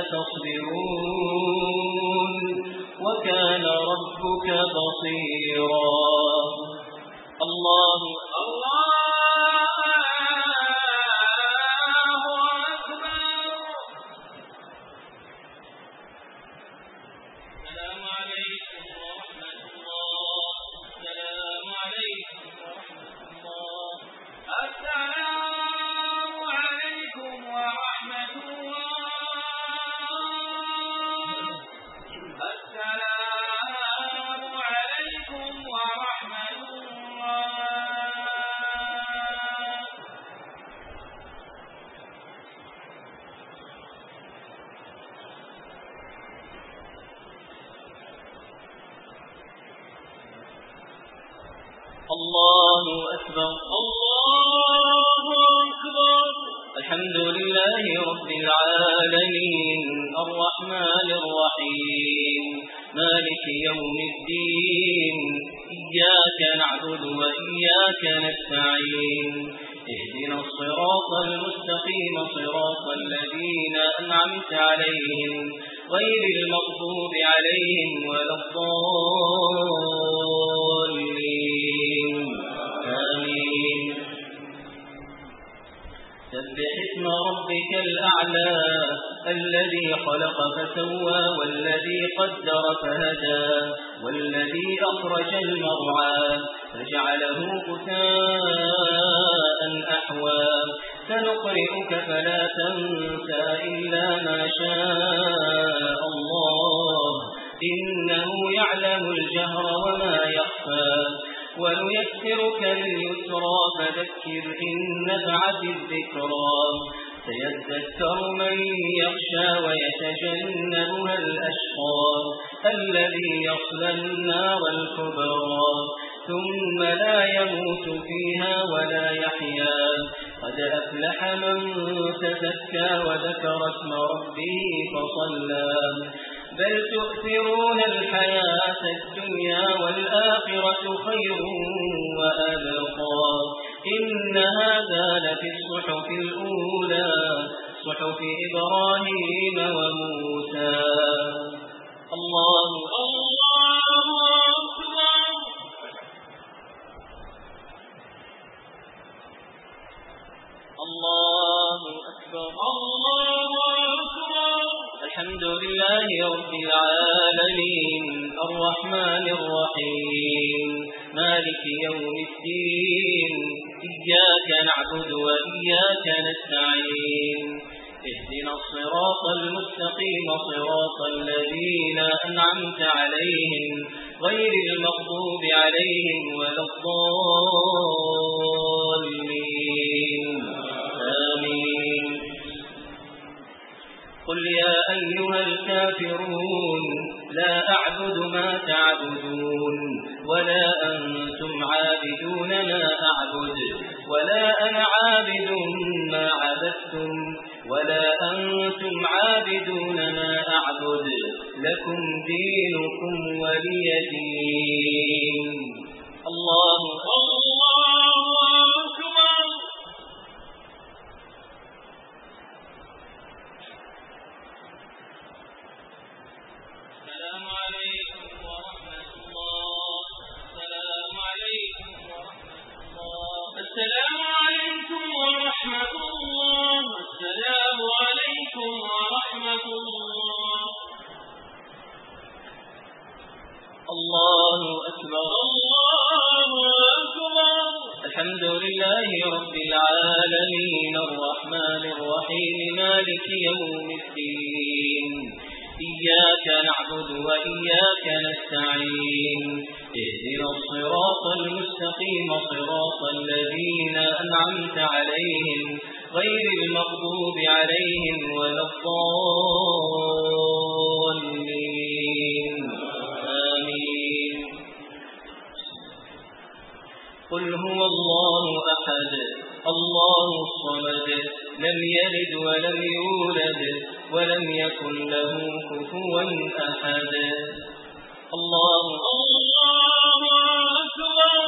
أتصبرون وكان ربك بصيرا. الله الله الله أكبر الله أكبر. الحمد لله رب العالمين الرحمن الرحيم مالك يوم الدين إياك نعبد وإياك نستعين اهدنا الصراط المستقيم صراط الذين أنعمت عليهم غير المغضوب عليهم ولا الضالين آمين. سبح اسم ربك الأعلى الذي خلق فسوى والذي قدر فهدى والذي أخرج المرعى فجعله غثاء أحوى سنقرئك فلا تنسى إلا ما شاء الله إنه يعلم الجهر وما يخفى ونيسرك لليسرى فذكر إن نفعت الذكرى سيذكر من يخشى ويتجنبها الأشقى الذي يصلى النار الكبرى ثم لا يموت فيها ولا يحيا قد أفلح من تزكى وذكر اسم ربه فصلى بل تؤثرون الحياة الدنيا والآخرة خير وأبقى إن هذا لفي الصحف الأولى صحف إبراهيم وموسى. الله الله أكبر. لله رب العالمين الرحمن الرحيم مالك يوم الدين إياك نعبد وإياك نستعين اهدنا الصراط المستقيم صراط الذين أنعمت عليهم غير المغضوب عليهم ولا الضالين آمين. قل يا أيها الكافرون لا أعبد ما تعبدون ولا أنتم عابدون ما أعبد ولا أنا عابد ما عبدتم ولا أنتم عابدون ما أعبد لكم دينكم ولي دين. الله الله أكبر. السلام عليكم ورحمة الله. السلام عليكم ورحمة الله. السلام عليكم ورحمة الله. السلام عليكم ورحمة الله. الله أكبر. الله أكبر. الحمد لله رب العالمين الرحمن الرحيم مالك يوم الدين إياك نعبد وإياك نستعين اهدنا الصراط المستقيم صراط الذين أنعمت عليهم غير المغضوب عليهم ولا الضالين آمين. قل هو الله أحد الله الصمد لم يلد ولم يولد ولم يكن له كفوا أحد. الله الله أكبر.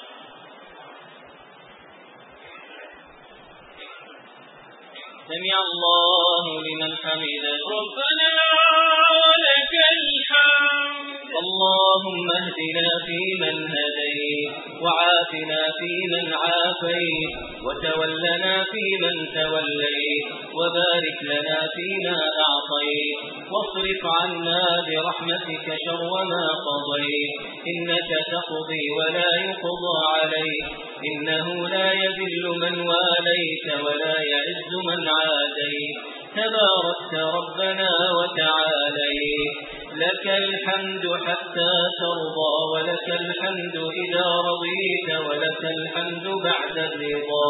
سمع الله لمن حمده. ربنا ولك الحمد. اللهم اهدنا فيمن هديت وعافنا فيمن عافيت وتولنا فيمن توليت وبارك لنا فيما أعطيت واصرف عنا برحمتك شر ما قضيت إنك تقضي ولا يقضى عليك إنه لا يذل من واليت ولا يعز من عاديت تباركت ربنا وتعاليت لك الحمد حتى ترضى ولك الحمد إذا رضيت ولك الحمد بعد الرضا.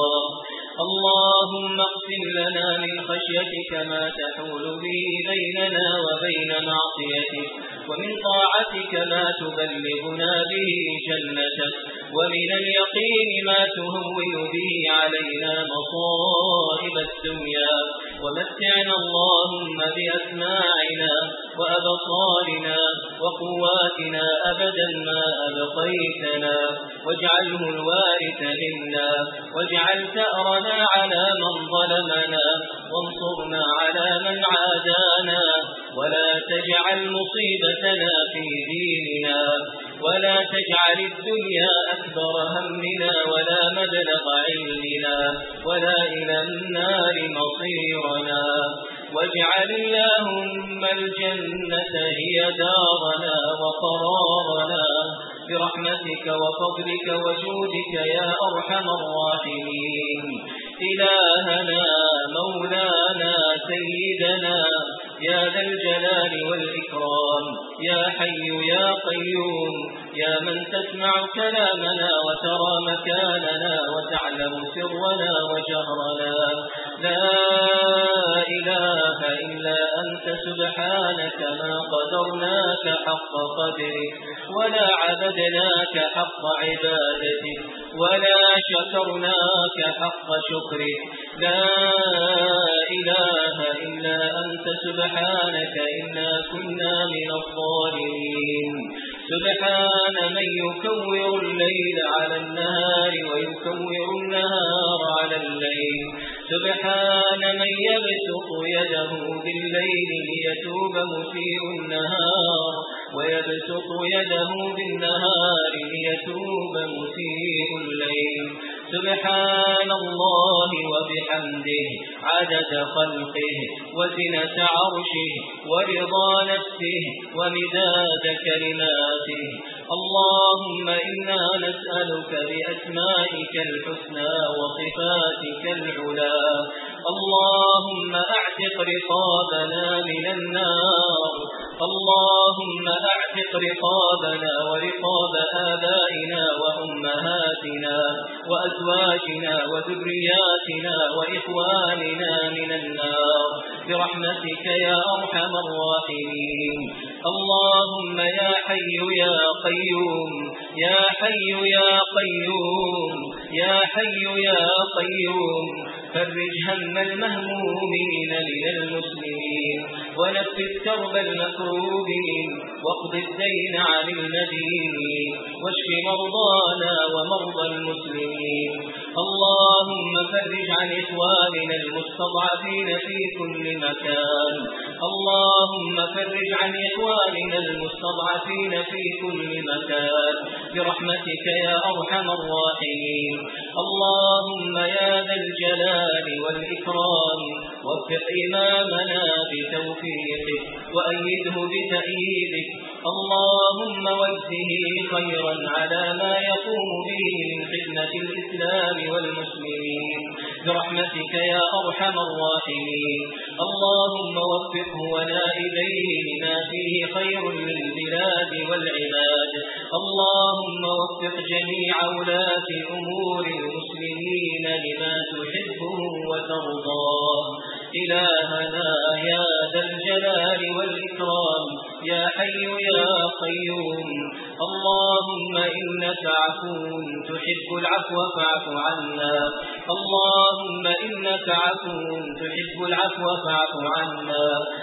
اللهم اقسم لنا من خشيتك ما تحول به بيننا وبين معصيتك ومن طاعتك ما تبلغنا به جنتك ومن اليقين ما تهون به علينا مصائب الدنيا ومتعنا اللهم بأسماعنا وأبصارنا وقواتنا أبدا ما أبقيتنا واجعله الوارث منا واجعل ثأرنا على من ظلمنا وانصرنا على من عادانا ولا تجعل مصيبتنا في ديننا ولا تجعل الدنيا أكبر همنا ولا مبلغ علمنا ولا إلى النار مصيرنا واجعل اللهم الجنة هي دارنا وقرارنا برحمتك وفضلك وجودك يا أرحم الراحمين. إلهنا مولانا سيدنا يا ذا الجلال والإكرام يا حي يا قيوم يا من تسمع كلامنا وترى مكاننا وتعلم سرنا وجهرنا لا إله إلا أنت سبحانك ما قدرناك حق قدرك ولا عبدناك حق عبادتك ولا شكرناك حق شكرك لا إله إلا أنت سبحانك إنا كنا من الظالمين. سبحان من يكور الليل على النهار ويكور النهار على الليل سبحان من يبسط يده بالليل ليتوب مسيء النهار ويبسط يده بالنهار ليتوب مسيء الليل سبحان الله وبحمده عدد خلقه وزنة عرشه ورضا نفسه ومداد كلماته. اللهم إنا نسألك بأسمائك الحسنى وصفاتك العلى اللهم أعتق رقابنا من النار. اللهم أعتق رقابنا ورقاب آبائنا وأمهاتنا وأزواجنا وذرياتنا وإخواننا من النار برحمتك يا أرحم الراحمين. اللهم يا حي يا قيوم يا حي يا قيوم يا حي يا قيوم فرج هم المهمومين من المسلمين ونفس كرب المكروبين واقض الدين عن المدينين واشف مرضانا ومرضى المسلمين. اللهم فرج عن إخواننا المستضعفين في كل مكان. اللهم فرج عن إخواننا المستضعفين في كل مكان برحمتك يا أرحم الراحمين. اللهم يا ذا الجلال والإكرام وفق إمامنا بتوفيقك وأيده بتأييدك. اللهم وجهه خيرا على ما يقوم به من خدمة الإسلام والمسلمين برحمتك يا أرحم الراحمين. اللهم وفقه ونائبيه لما فيه خير للبلاد والعباد. اللهم وفق جميع ولاة أمور المسلمين لما تحبه وترضاه. إلهنا يا ذا الجلال والإكرام يا حي يا قيوم. اللهم إنك عفو تحب العفو فاعف عنا. اللهم إنك عفو تحب العفو فاعف عنا.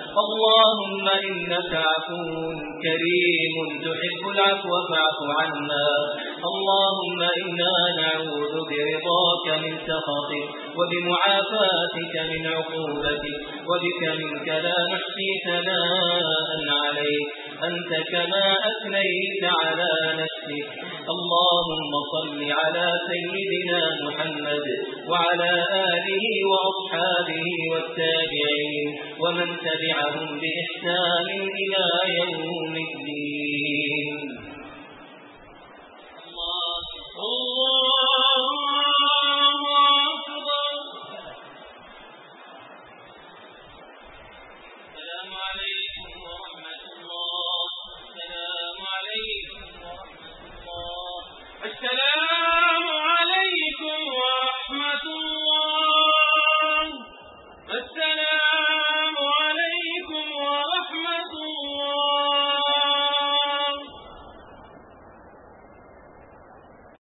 اللهم إنك عفو كريم تحب العفو فاعف عنا. اللهم إنا نعوذ برضاك من سخطك وبمعافاتك من عقوبتك وبك منك لا نحصي ثناء عليك أنت كما أثنيت على نفسك. اللهم صل على سيدنا محمد وعلى آله وأصحابه والتابعين ومن تبعهم بإحسان إلى يوم